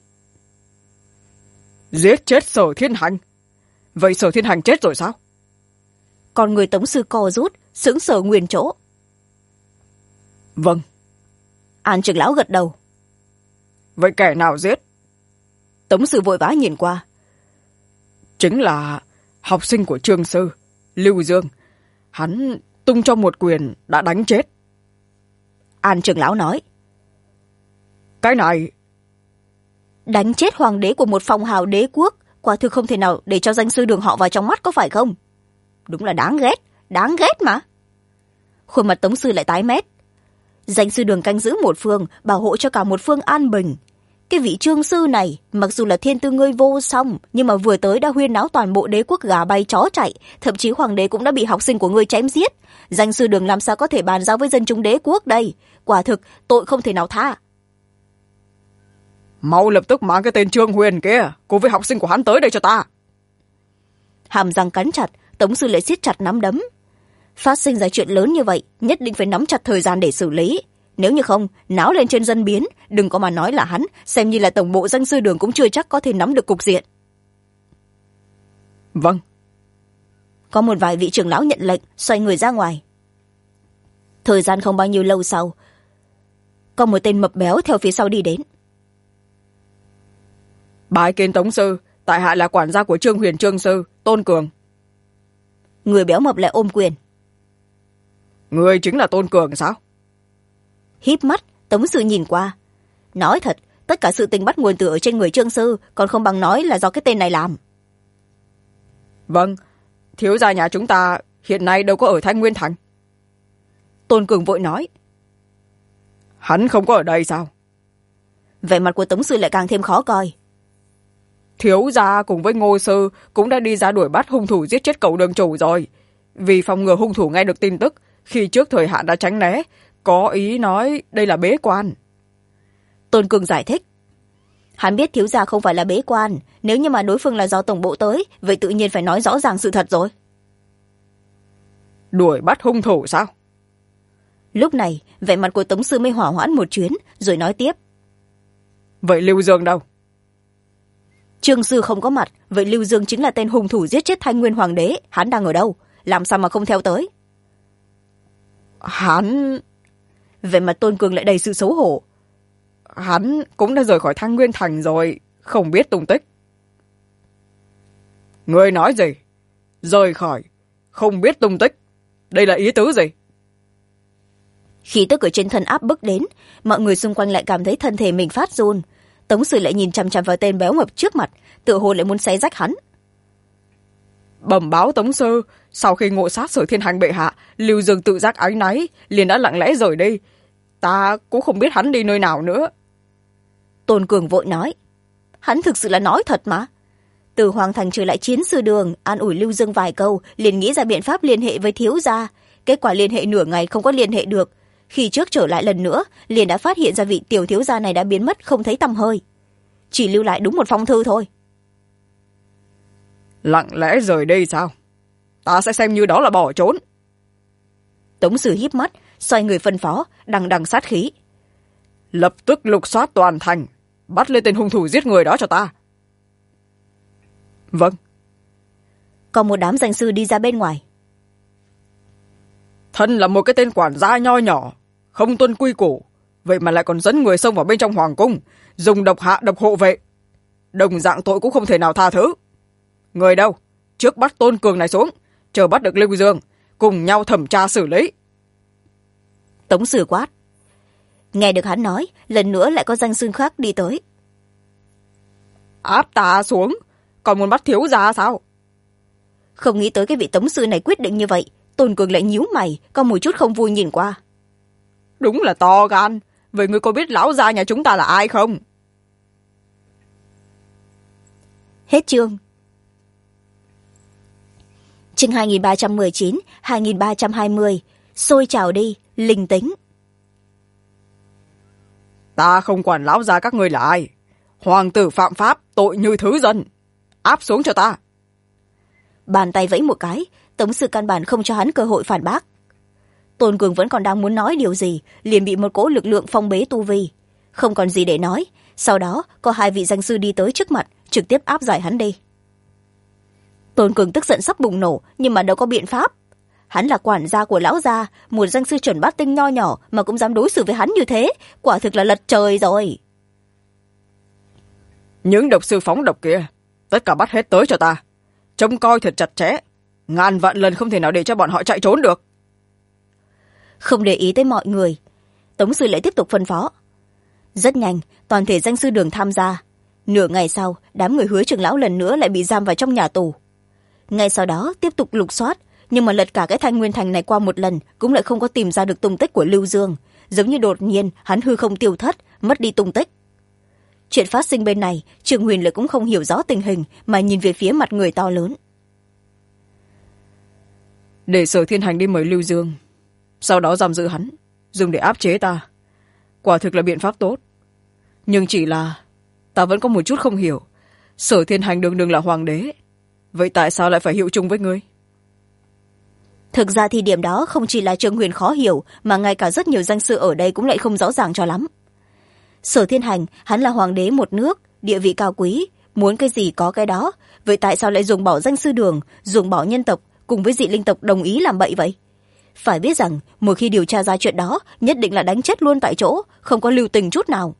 [SPEAKER 2] Giết chết Sở Thiên Hành? Vậy Sở Thiên Hành chết rồi sao?
[SPEAKER 1] Còn người Tống sư co rút, sững sờ nguyên chỗ.
[SPEAKER 2] Vâng.
[SPEAKER 1] An trưởng lão gật đầu.
[SPEAKER 2] Vậy kẻ nào giết?
[SPEAKER 1] Tống sư vội vã nhìn qua.
[SPEAKER 2] Chính là học sinh của Trương sư, Lưu Dương. Hắn tung cho một quyền đã đánh chết.
[SPEAKER 1] An trưởng lão nói.
[SPEAKER 2] Cái này...
[SPEAKER 1] Đánh chết hoàng đế của một phong hào đế quốc, quả thực không thể nào để cho danh sư Đường họ vào trong mắt, có phải không? Đúng là đáng ghét mà. Khuôn mặt Tống sư lại tái mét. Danh sư Đường canh giữ một phương, bảo hộ cho cả một phương an bình. Cái vị Trương sư này, mặc dù là thiên tư ngươi vô song, nhưng mà vừa tới đã huyên náo toàn bộ đế quốc gà bay chó chạy, thậm chí hoàng đế cũng đã bị học sinh của ngươi chém giết. Danh sư Đường làm sao có thể bàn giao với dân chúng đế quốc đây? Quả thực tội không thể nào tha.
[SPEAKER 2] Mau lập tức mang cái tên Trương Huyền kia cùng với học sinh của hắn tới đây cho ta.
[SPEAKER 1] Hàm răng cắn chặt, Tống sư lại siết chặt nắm đấm. Phát sinh ra chuyện lớn như vậy, nhất định phải nắm chặt thời gian để xử lý. Nếu như không, náo lên trên dân biến, đừng có mà nói là hắn, xem như là tổng bộ danh sư Đường cũng chưa chắc có thể nắm được cục diện.
[SPEAKER 2] Vâng.
[SPEAKER 1] Có một vài vị trưởng lão nhận lệnh, xoay người ra ngoài. Thời gian không bao nhiêu lâu sau, có một tên mập béo theo phía sau đi đến.
[SPEAKER 2] Bái kiến Tống sư, tại hạ là quản gia của Trương Huyền Trương sư, Tôn Cường.
[SPEAKER 1] Người béo mập lại ôm quyền.
[SPEAKER 2] Người chính là Tôn Cường sao?
[SPEAKER 1] Híp mắt, Tống sư nhìn qua. Nói thật, tất cả sự tình bắt nguồn từ ở trên người Trương sư, còn không bằng nói là do cái tên này làm.
[SPEAKER 2] Vâng, thiếu gia nhà chúng ta hiện nay đâu có ở Thanh Nguyên Thành.
[SPEAKER 1] Tôn Cường vội nói.
[SPEAKER 2] Hắn không có ở đây sao?
[SPEAKER 1] Vẻ mặt của Tống sư lại càng thêm khó coi.
[SPEAKER 2] Thiếu gia cùng với Ngô sư cũng đã đi ra đuổi bắt hung thủ giết chết cậu đường chủ rồi. Vì phòng ngừa hung thủ nghe được tin tức, khi trước thời hạn đã tránh né, có ý nói đây là bế quan.
[SPEAKER 1] Tôn Cường giải thích. Hắn biết thiếu gia không phải là bế quan, nếu như mà đối phương là do tổng bộ tới, vậy tự nhiên phải nói rõ ràng sự thật rồi.
[SPEAKER 2] Đuổi bắt hung thủ sao?
[SPEAKER 1] Lúc này, vẻ mặt của Tống sư mới hỏa hoãn một chuyến, rồi nói tiếp.
[SPEAKER 2] Vậy Lưu Dương đâu?
[SPEAKER 1] Trương sư không có mặt, vậy Lưu Dương chính là tên hung thủ giết chết Thanh Nguyên hoàng đế, hắn đang ở đâu? Làm sao mà không theo tới?
[SPEAKER 2] Hắn...
[SPEAKER 1] Vẻ mặt Tôn Cường lại đầy sự xấu hổ.
[SPEAKER 2] Hắn cũng đã rời khỏi Thanh Nguyên Thành rồi, không biết tung tích. Ngươi nói gì? Rời khỏi, không biết tung tích. Đây là ý tứ gì?
[SPEAKER 1] Khí tức ở trên thân áp bức đến, mọi người xung quanh lại cảm thấy thân thể mình phát run. Tống sử lại nhìn chằm chằm vào tên béo mập trước mặt, tựa hồ lại muốn xé rách hắn.
[SPEAKER 2] Bẩm báo Tống sư, sau khi ngộ sát Sở Thiên Hành bệ hạ, Lưu Dương tự giác áy náy, liền đã lặng lẽ rời đi. Ta cũng không biết hắn đi nơi nào nữa.
[SPEAKER 1] Tôn Cường vội nói. Hắn thực sự là nói thật mà. Từ Hoàng Thành trở lại chiến sư Đường, an ủi Lưu Dương vài câu, liền nghĩ ra biện pháp liên hệ với thiếu gia. Kết quả liên hệ nửa ngày không có liên hệ được. Khi trước trở lại lần nữa, liền đã phát hiện ra vị tiểu thiếu gia này đã biến mất không thấy tăm hơi. Chỉ lưu lại đúng một phong thư thôi.
[SPEAKER 2] Lặng lẽ rời đi sao? Ta sẽ xem như đó là bỏ trốn.
[SPEAKER 1] Tống sử híp mắt, xoay người phân phó, đằng đằng sát khí.
[SPEAKER 2] Lập tức lục soát toàn thành, bắt lên tên hung thủ giết người đó cho ta. Vâng.
[SPEAKER 1] Còn một đám danh sư đi ra bên ngoài.
[SPEAKER 2] thân là một cái tên quản gia nho nhỏ, không tuân quy củ, vậy mà lại còn dẫn người xông vào bên trong hoàng cung, dùng độc hạ độc hộ vệ. Đồng dạng tội cũng không thể nào tha thứ. Người đâu, trước bắt Tôn Cường này xuống, chờ bắt được Lưu Dương, cùng nhau thẩm tra xử lý.
[SPEAKER 1] Tống Sử quát. Nghe được hắn nói, lần nữa lại có danh xưng khác đi tới.
[SPEAKER 2] Áp ta xuống, còn muốn bắt thiếu gia sao?
[SPEAKER 1] Không nghĩ tới cái vị tống sư này quyết định như vậy. Tôn Cường lại nhíu mày, có một chút không vui nhìn qua.
[SPEAKER 2] Đúng là to gan. Vậy ngươi có biết lão gia nhà chúng ta là ai không?
[SPEAKER 1] Hết chương. Chương 2319, 2320. Xôi trào đi, linh tính.
[SPEAKER 2] Ta không quản lão gia các ngươi là ai. Hoàng tử phạm pháp, tội như thứ dân. Áp xuống cho ta.
[SPEAKER 1] Bàn tay vẫy một cái, tống sư căn bản không cho hắn cơ hội phản bác. Tôn Cường vẫn còn đang muốn nói điều gì, liền bị một cỗ lực lượng phong bế tu vi. Không còn gì để nói, sau đó có hai vị danh sư đi tới trước mặt, trực tiếp áp giải hắn đi. Tôn Cường tức giận sắp bùng nổ, nhưng mà đâu có biện pháp. Hắn là quản gia của lão gia, một danh sư chuẩn bát tinh nho nhỏ mà cũng dám đối xử với hắn như thế, quả thực là lật trời rồi.
[SPEAKER 2] Những độc sư phóng độc kia, tất cả bắt hết tới cho ta. Trông coi thật chặt chẽ, ngàn vạn lần không thể nào để cho bọn họ chạy trốn được.
[SPEAKER 1] Không để ý tới mọi người, tống sư lại tiếp tục phân phó. Rất nhanh, toàn thể danh sư đường tham gia. Nửa ngày sau, đám người Hứa trưởng lão lần nữa lại bị giam vào trong nhà tù. Ngay sau đó tiếp tục lục soát, nhưng mà lật cả cái Thanh Nguyên Thành này qua một lần cũng lại không có tìm ra được tung tích của Lưu Dương, giống như đột nhiên hắn hư không tiêu thất, mất đi tung tích. Chuyện phát sinh bên này, Trương Huyền lại cũng không hiểu rõ tình hình mà nhìn về phía mặt người to lớn.
[SPEAKER 2] Để Sở Thiên Hành đi mời Lưu Dương, sau đó giam giữ hắn, dùng để áp chế ta. Quả thực là biện pháp tốt. Nhưng chỉ là ta vẫn có một chút không hiểu. Sở Thiên Hành đường đường là hoàng đế, vậy tại sao lại phải hiệu chung với ngươi?
[SPEAKER 1] Thực ra thì điểm đó không chỉ là Trương Huyền khó hiểu, mà ngay cả rất nhiều danh sư ở đây cũng lại không rõ ràng cho lắm. Sở Thiên Hành, hắn là hoàng đế một nước, địa vị cao quý, muốn cái gì có cái đó, vậy tại sao lại dùng bỏ danh sư đường, dùng bỏ nhân tộc cùng với dị linh tộc đồng ý làm bậy vậy? Phải biết rằng một khi điều tra ra chuyện đó, nhất định là đánh chết luôn tại chỗ, không có lưu tình chút nào.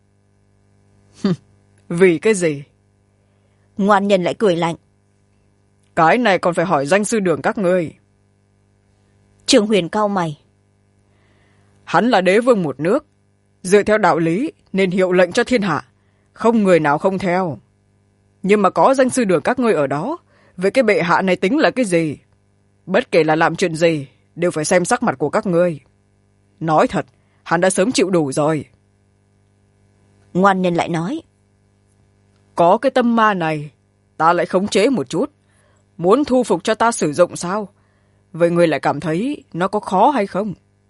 [SPEAKER 2] Vì cái gì?
[SPEAKER 1] Ngoan nhân lại cười lạnh.
[SPEAKER 2] Cái này còn phải hỏi danh sư đường các ngươi.
[SPEAKER 1] Trương Huyền cau mày.
[SPEAKER 2] Hắn là đế vương một nước, dựa theo đạo lý nên hiệu lệnh cho thiên hạ, không người nào không theo. Nhưng mà có danh sư đường các ngươi ở đó, với cái bệ hạ này tính là cái gì? Bất kể là làm chuyện gì, đều phải xem sắc mặt của các ngươi. Nói thật, hắn đã sớm chịu đủ rồi.
[SPEAKER 1] Ngoan nhân lại nói.
[SPEAKER 2] Có cái tâm ma này, ta lại khống chế một chút. Muốn thu phục cho ta sử dụng sao? Vậy ngươi lại cảm thấy nó có khó hay không?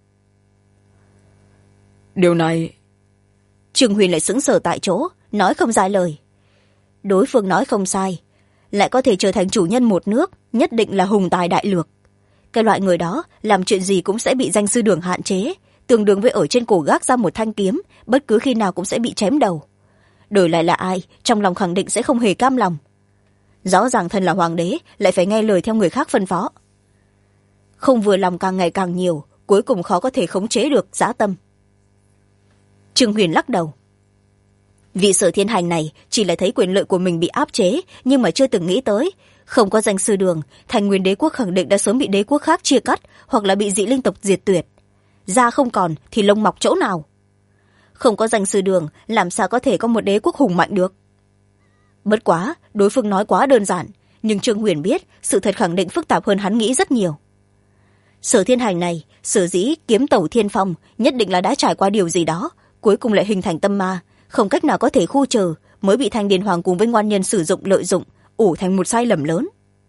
[SPEAKER 2] Điều này...
[SPEAKER 1] Trương Huyền lại sững sờ tại chỗ, nói không ra lời. Đối phương nói không sai, lại có thể trở thành chủ nhân một nước, nhất định là hùng tài đại lược. Cái loại người đó làm chuyện gì cũng sẽ bị danh sư đường hạn chế, tương đương với ở trên cổ gác ra một thanh kiếm, bất cứ khi nào cũng sẽ bị chém đầu. Đổi lại là ai, trong lòng khẳng định sẽ không hề cam lòng. Rõ ràng thân là hoàng đế, lại phải nghe lời theo người khác phân phó. Không vừa lòng càng ngày càng nhiều, cuối cùng khó có thể khống chế được dã tâm. Trương Huyền lắc đầu. Vị Sở Thiên Hành này chỉ là thấy quyền lợi của mình bị áp chế, nhưng mà chưa từng nghĩ tới, không có danh sư đường, Thành Nguyên đế quốc khẳng định đã sớm bị đế quốc khác chia cắt, hoặc là bị dị linh tộc diệt tuyệt. Da không còn thì lông mọc chỗ nào? Không có danh sư đường, làm sao có thể có một đế quốc hùng mạnh được? Bất quá, đối phương nói quá đơn giản, nhưng Trương Huyền biết sự thật khẳng định phức tạp hơn hắn nghĩ rất nhiều. Sở Thiên Hành này, sở dĩ kiếm tẩu thiên phong, nhất định là đã trải qua điều gì đó, cuối cùng lại hình thành tâm ma, không cách nào có thể khu trừ, mới bị Thanh Điền Hoàng cùng với ngoan nhân sử dụng lợi dụng, ủ thành một sai lầm lớn.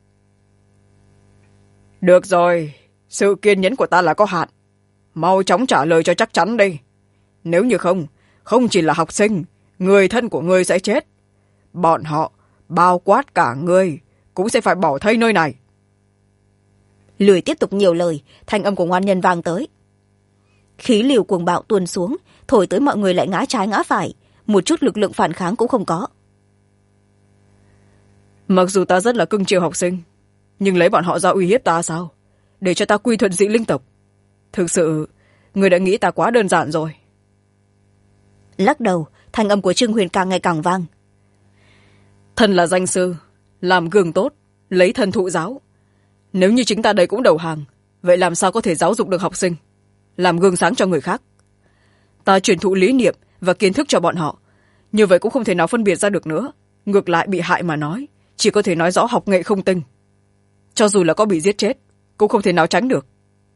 [SPEAKER 2] Được rồi, sự kiên nhẫn của ta là có hạn. Mau chóng trả lời cho chắc chắn đi. Nếu như không, không chỉ là học sinh, người thân của ngươi sẽ chết. Bọn họ, bao quát cả ngươi, cũng sẽ phải bỏ thây nơi này.
[SPEAKER 1] Lười tiếp tục nhiều lời, thanh âm của ngoan nhân vang tới. Khí liều cuồng bạo tuôn xuống, thổi tới mọi người lại ngã trái ngã phải, một chút lực lượng phản kháng cũng không có.
[SPEAKER 2] Mặc dù ta rất là cưng chiều học sinh, nhưng lấy bọn họ ra uy hiếp ta sao? Để cho ta quy thuận dị linh tộc, thực sự người đã nghĩ ta quá đơn giản rồi.
[SPEAKER 1] Lắc đầu, thanh âm của Trương Huyền càng ngày càng vang.
[SPEAKER 2] Thân là danh sư, làm gương tốt, lấy thân thụ giáo. Nếu như chính ta đây cũng đầu hàng, vậy làm sao có thể giáo dục được học sinh, làm gương sáng cho người khác? Ta truyền thụ lý niệm và kiến thức cho bọn họ, như vậy cũng không thể nào phân biệt ra được nữa. Ngược lại bị hại mà nói, chỉ có thể nói rõ học nghệ không tinh. Cho dù là có bị giết chết, cũng không thể nào tránh được.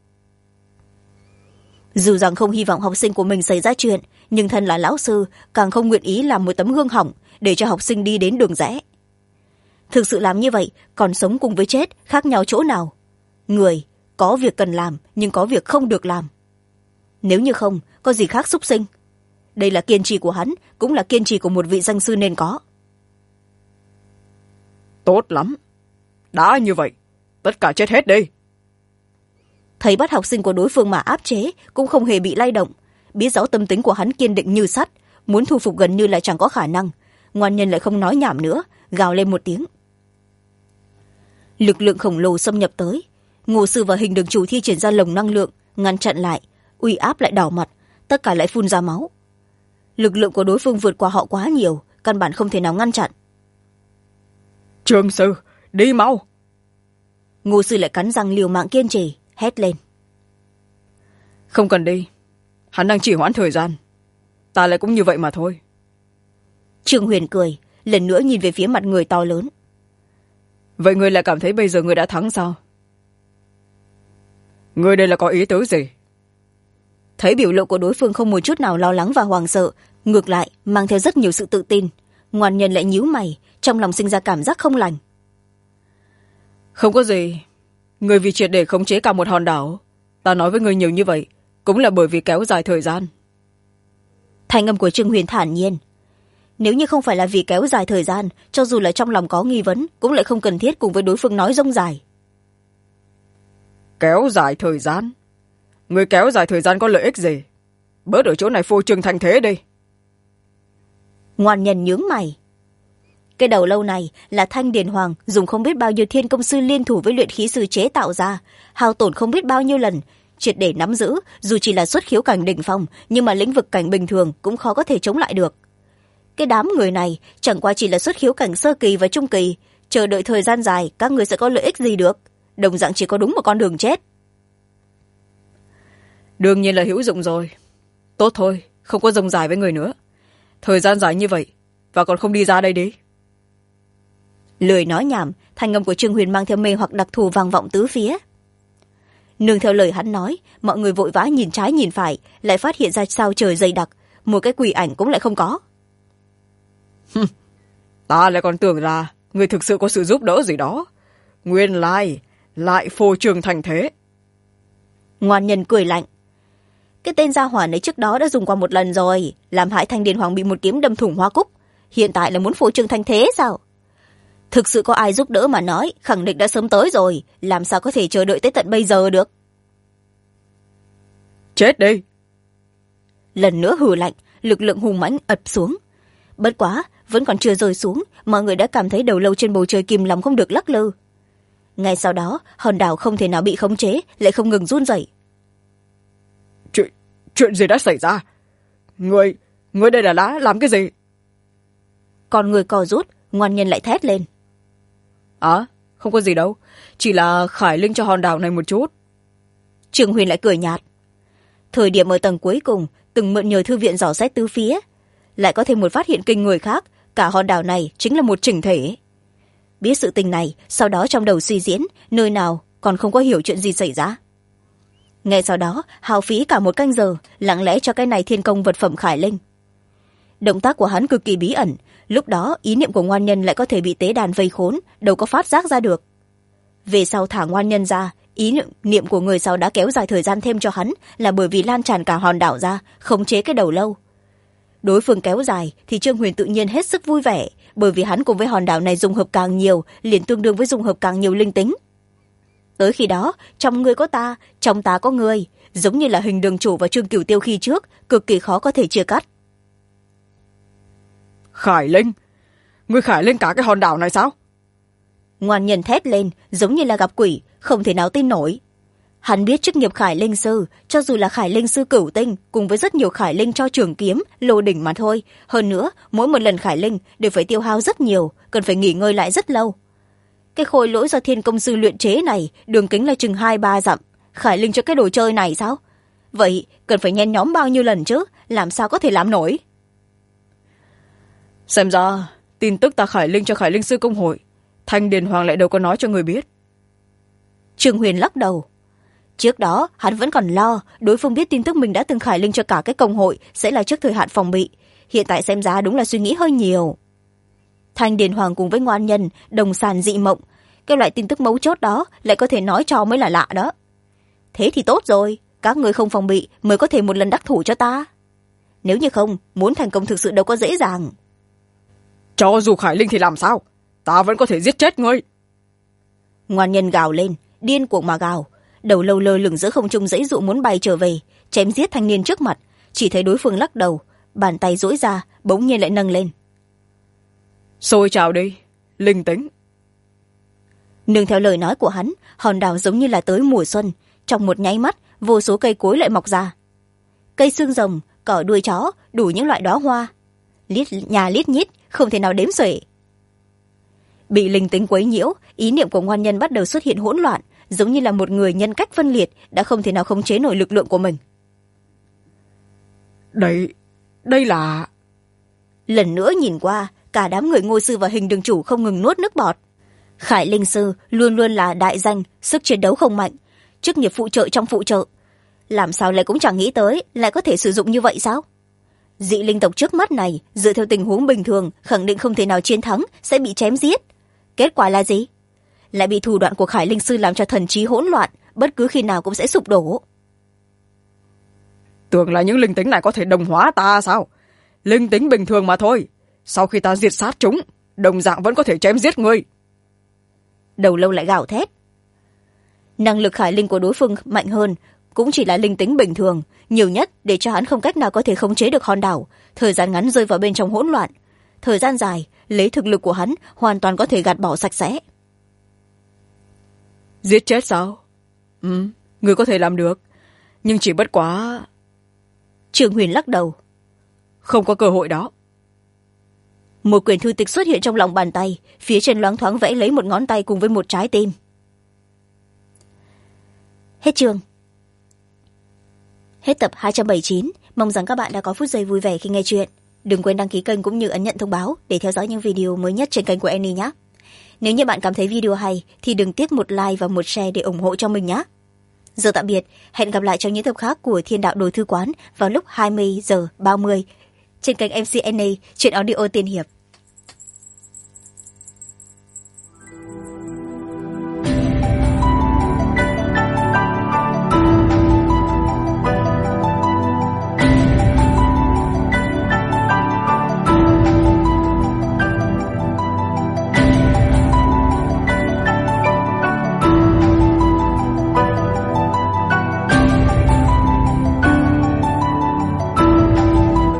[SPEAKER 1] Dù rằng không hy vọng học sinh của mình xảy ra chuyện, nhưng thân là lão sư, càng không nguyện ý làm một tấm gương hỏng để cho học sinh đi đến đường rẽ. Thực sự làm như vậy, còn sống cùng với chết khác nhau chỗ nào? Người có việc cần làm, nhưng có việc không được làm. Nếu như không, có gì khác xúc sinh? Đây là kiên trì của hắn, cũng là kiên trì của một vị danh sư nên có.
[SPEAKER 2] Tốt lắm. Đã như vậy, tất cả chết hết đi.
[SPEAKER 1] Thấy bắt học sinh của đối phương mà áp chế, cũng không hề bị lay động. Biết rõ tâm tính của hắn kiên định như sắt, muốn thu phục gần như là chẳng có khả năng. Ngoan nhân lại không nói nhảm nữa, gào lên một tiếng. Lực lượng khổng lồ xâm nhập tới. Ngô sư và Hình Đường Chủ thi triển ra lồng năng lượng, ngăn chặn lại, uy áp lại đỏ mặt, tất cả lại phun ra máu. Lực lượng của đối phương vượt qua họ quá nhiều, căn bản không thể nào ngăn chặn.
[SPEAKER 2] Trương sư, đi mau.
[SPEAKER 1] Ngô sư lại cắn răng liều mạng kiên trì, hét lên.
[SPEAKER 2] Không cần đi, hắn đang chỉ hoãn thời gian. Ta lại cũng như vậy mà thôi.
[SPEAKER 1] Trương Huyền cười, lần nữa nhìn về phía mặt người to lớn.
[SPEAKER 2] Vậy ngươi lại cảm thấy bây giờ ngươi đã thắng sao? Ngươi đây là có ý tứ gì?
[SPEAKER 1] Thấy biểu lộ của đối phương không một chút nào lo lắng và hoảng sợ, ngược lại mang theo rất nhiều sự tự tin, Ngoan nhân lại nhíu mày, trong lòng sinh ra cảm giác không lành.
[SPEAKER 2] Không có gì. Ngươi vì triệt để khống chế cả một hòn đảo, ta nói với ngươi nhiều như vậy cũng là bởi vì kéo dài thời gian.
[SPEAKER 1] Thanh âm của Trương Huyền thản nhiên. Nếu như không phải là vì kéo dài thời gian, cho dù là trong lòng có nghi vấn, cũng lại không cần thiết cùng với đối phương nói rông dài.
[SPEAKER 2] Kéo dài thời gian? Ngươi kéo dài thời gian có lợi ích gì? Bớt ở chỗ này phô trương thanh thế đi.
[SPEAKER 1] Ngoan nhân nhướng mày. Cái đầu lâu này là Thanh Điền Hoàng dùng không biết bao nhiêu thiên công sư liên thủ với luyện khí sư chế tạo ra, hao tổn không biết bao nhiêu lần, triệt để nắm giữ, dù chỉ là xuất khiếu cảnh đỉnh phong, nhưng mà lĩnh vực cảnh bình thường cũng khó có thể chống lại được. Cái đám người này chẳng qua chỉ là xuất khiếu cảnh sơ kỳ và trung kỳ, chờ đợi thời gian dài các người sẽ có lợi ích gì được, đồng dạng chỉ có đúng một con đường chết.
[SPEAKER 2] Đương nhiên là hữu dụng rồi. Tốt thôi, không có rông dài với người nữa. Thời gian dài như vậy và còn không đi ra đây đi.
[SPEAKER 1] Lời nói nhảm, thanh âm của Trương Huyền mang theo mê hoặc đặc thù vang vọng tứ phía. Nương theo lời hắn nói, mọi người vội vã nhìn trái nhìn phải, lại phát hiện ra sao trời dày đặc, một cái quỷ ảnh cũng lại không có.
[SPEAKER 2] Ta lại còn tưởng là người thực sự có sự giúp đỡ gì đó. Nguyên lai lại phô trương thành thế.
[SPEAKER 1] Ngoan nhân cười lạnh. Cái tên gia hỏa này trước đó đã dùng qua một lần rồi, làm hại Thanh Điền Hoàng bị một kiếm đâm thủng hoa cúc, hiện tại là muốn phô trương thành thế sao? Thực sự có ai giúp đỡ mà nói, khẳng định đã sớm tới rồi, làm sao có thể chờ đợi tới tận bây giờ được?
[SPEAKER 2] Chết đi.
[SPEAKER 1] Lần nữa hừ lạnh, lực lượng hùng mãnh ập xuống. Bất quá vẫn còn chưa rơi xuống, mọi người đã cảm thấy đầu lâu trên bầu trời kìm lòng không được lắc lư. Ngay sau đó hòn đảo không thể nào bị khống chế, lại không ngừng run rẩy.
[SPEAKER 2] Chuyện gì đã xảy ra? Người đây là đã làm cái gì?
[SPEAKER 1] Còn người co rút, Ngoan nhân lại thét lên.
[SPEAKER 2] Không có gì đâu, chỉ là khải linh cho hòn đảo này một chút.
[SPEAKER 1] Trương Huyền lại cười nhạt. Thời điểm ở tầng cuối cùng, từng mượn nhờ thư viện dò xét tứ phía, lại có thêm một phát hiện kinh người khác, cả hòn đảo này chính là một chỉnh thể. Biết sự tình này, sau đó trong đầu suy diễn, nơi nào còn không có hiểu chuyện gì xảy ra. Ngay sau đó hao phí cả một canh giờ, lặng lẽ cho cái này thiên công vật phẩm khải linh. Động tác của hắn cực kỳ bí ẩn, lúc đó ý niệm của Ngoan nhân lại có thể bị tế đàn vây khốn, đâu có phát giác ra được. Về sau thả Ngoan nhân ra, ý niệm của người sau đã kéo dài thời gian thêm cho hắn, là bởi vì lan tràn cả hòn đảo ra, khống chế cái đầu lâu. Đối phương kéo dài thì Trương Huyền tự nhiên hết sức vui vẻ, bởi vì hắn cùng với hòn đảo này dung hợp càng nhiều, liền tương đương với dung hợp càng nhiều linh tính. Tới khi đó, trong người có ta, trong ta có người, giống như là Hình Đường Chủ và Trương Cửu Tiêu khi trước, cực kỳ khó có thể chia cắt.
[SPEAKER 2] Khải linh? Ngươi khải linh cả cái hòn đảo này sao?
[SPEAKER 1] Ngoan nhân thét lên, giống như là gặp quỷ, không thể nào tin nổi. Hắn biết chức nghiệp khải linh sư, cho dù là khải linh sư cửu tinh cùng với rất nhiều khải linh cho trường kiếm lô đỉnh mà thôi. Hơn nữa mỗi một lần khải linh đều phải tiêu hao rất nhiều, cần phải nghỉ ngơi lại rất lâu. Cái khôi lỗi do thiên công sư luyện chế này đường kính là chừng 2-3 dặm, khải linh cho cái đồ chơi này sao? Vậy cần phải nhen nhóm bao nhiêu lần chứ, làm sao có thể làm nổi?
[SPEAKER 2] Xem ra tin tức ta khải linh cho khải linh sư công hội, Thanh Điền Hoàng lại đâu có nói cho người biết.
[SPEAKER 1] Trương Huyền lắc đầu. Trước đó hắn vẫn còn lo đối phương biết tin tức mình đã từng khải linh cho cả cái công hội sẽ là trước thời hạn phòng bị, hiện tại xem ra đúng là suy nghĩ hơi nhiều. Thanh Điền Hoàng cùng với Ngoan Nhân đồng sàn dị mộng, cái loại tin tức mấu chốt đó lại có thể nói cho mới là lạ đó. Thế thì tốt rồi, các người không phòng bị mới có thể một lần đắc thủ cho ta. Nếu như không, muốn thành công thực sự đâu có dễ dàng.
[SPEAKER 2] Cho dù khải linh thì làm sao, ta vẫn có thể giết chết ngươi.
[SPEAKER 1] Ngoan Nhân gào lên, điên cuồng mà gào, đầu lâu lơ lửng giữa không trung giãy dụ muốn bay trở về, chém giết thanh niên trước mặt. Chỉ thấy đối phương lắc đầu, bàn tay duỗi ra bỗng nhiên lại nâng lên.
[SPEAKER 2] Xôi trào đi, linh tính.
[SPEAKER 1] Nương theo lời nói của hắn, hòn đảo giống như là tới mùa xuân, trong một nháy mắt vô số cây cối lại mọc ra. Cây xương rồng, cỏ đuôi chó, đủ những loại đóa hoa, lít nhà lít nhít, không thể nào đếm xuể. Bị linh tính quấy nhiễu, ý niệm của Ngoan Nhân bắt đầu xuất hiện hỗn loạn, giống như là một người nhân cách phân liệt, đã không thể nào khống chế nổi lực lượng của mình.
[SPEAKER 2] Đây là...
[SPEAKER 1] Lần nữa nhìn qua, cả đám người Ngô sư và Hình đường chủ không ngừng nuốt nước bọt. Khải linh sư luôn luôn là đại danh, sức chiến đấu không mạnh, chức nghiệp phụ trợ trong phụ trợ, làm sao lại cũng chẳng nghĩ tới lại có thể sử dụng như vậy sao? Dị linh tộc trước mắt này dựa theo tình huống bình thường khẳng định không thể nào chiến thắng, sẽ bị chém giết. Kết quả là gì? Lại bị thủ đoạn của Khải linh sư làm cho thần trí hỗn loạn, bất cứ khi nào cũng sẽ sụp đổ.
[SPEAKER 2] Tưởng là những linh tính này có thể đồng hóa ta sao? Linh tính bình thường mà thôi, sau khi ta diệt sát chúng, đồng dạng vẫn có thể chém giết ngươi.
[SPEAKER 1] Đầu lâu lại gào thét. Năng lực khải linh của đối phương mạnh hơn, cũng chỉ là linh tính bình thường, nhiều nhất để cho hắn không cách nào có thể khống chế được hòn đảo, thời gian ngắn rơi vào bên trong hỗn loạn, thời gian dài lấy thực lực của hắn hoàn toàn có thể gạt bỏ sạch sẽ.
[SPEAKER 2] Giết chết sao? Ngươi có thể làm được, nhưng chỉ bất quá...
[SPEAKER 1] Trương Huyền lắc đầu.
[SPEAKER 2] Không có cơ hội đó.
[SPEAKER 1] Một quyển thư tịch xuất hiện trong lòng bàn tay, phía trên loáng thoáng vẽ lấy một ngón tay cùng với một trái tim. Hết chương. Hết tập 279. Mong rằng các bạn đã có phút giây vui vẻ khi nghe chuyện. Đừng quên đăng ký kênh cũng như ấn nhận thông báo để theo dõi những video mới nhất trên kênh của Annie nhé. Nếu như bạn cảm thấy video hay thì đừng tiếc một like và một share để ủng hộ cho mình nhé. Giờ tạm biệt, hẹn gặp lại trong những tập khác của Thiên Đạo Đồ Thư Quán vào lúc 20h30 trên kênh MC Annie, chuyện audio tiên hiệp.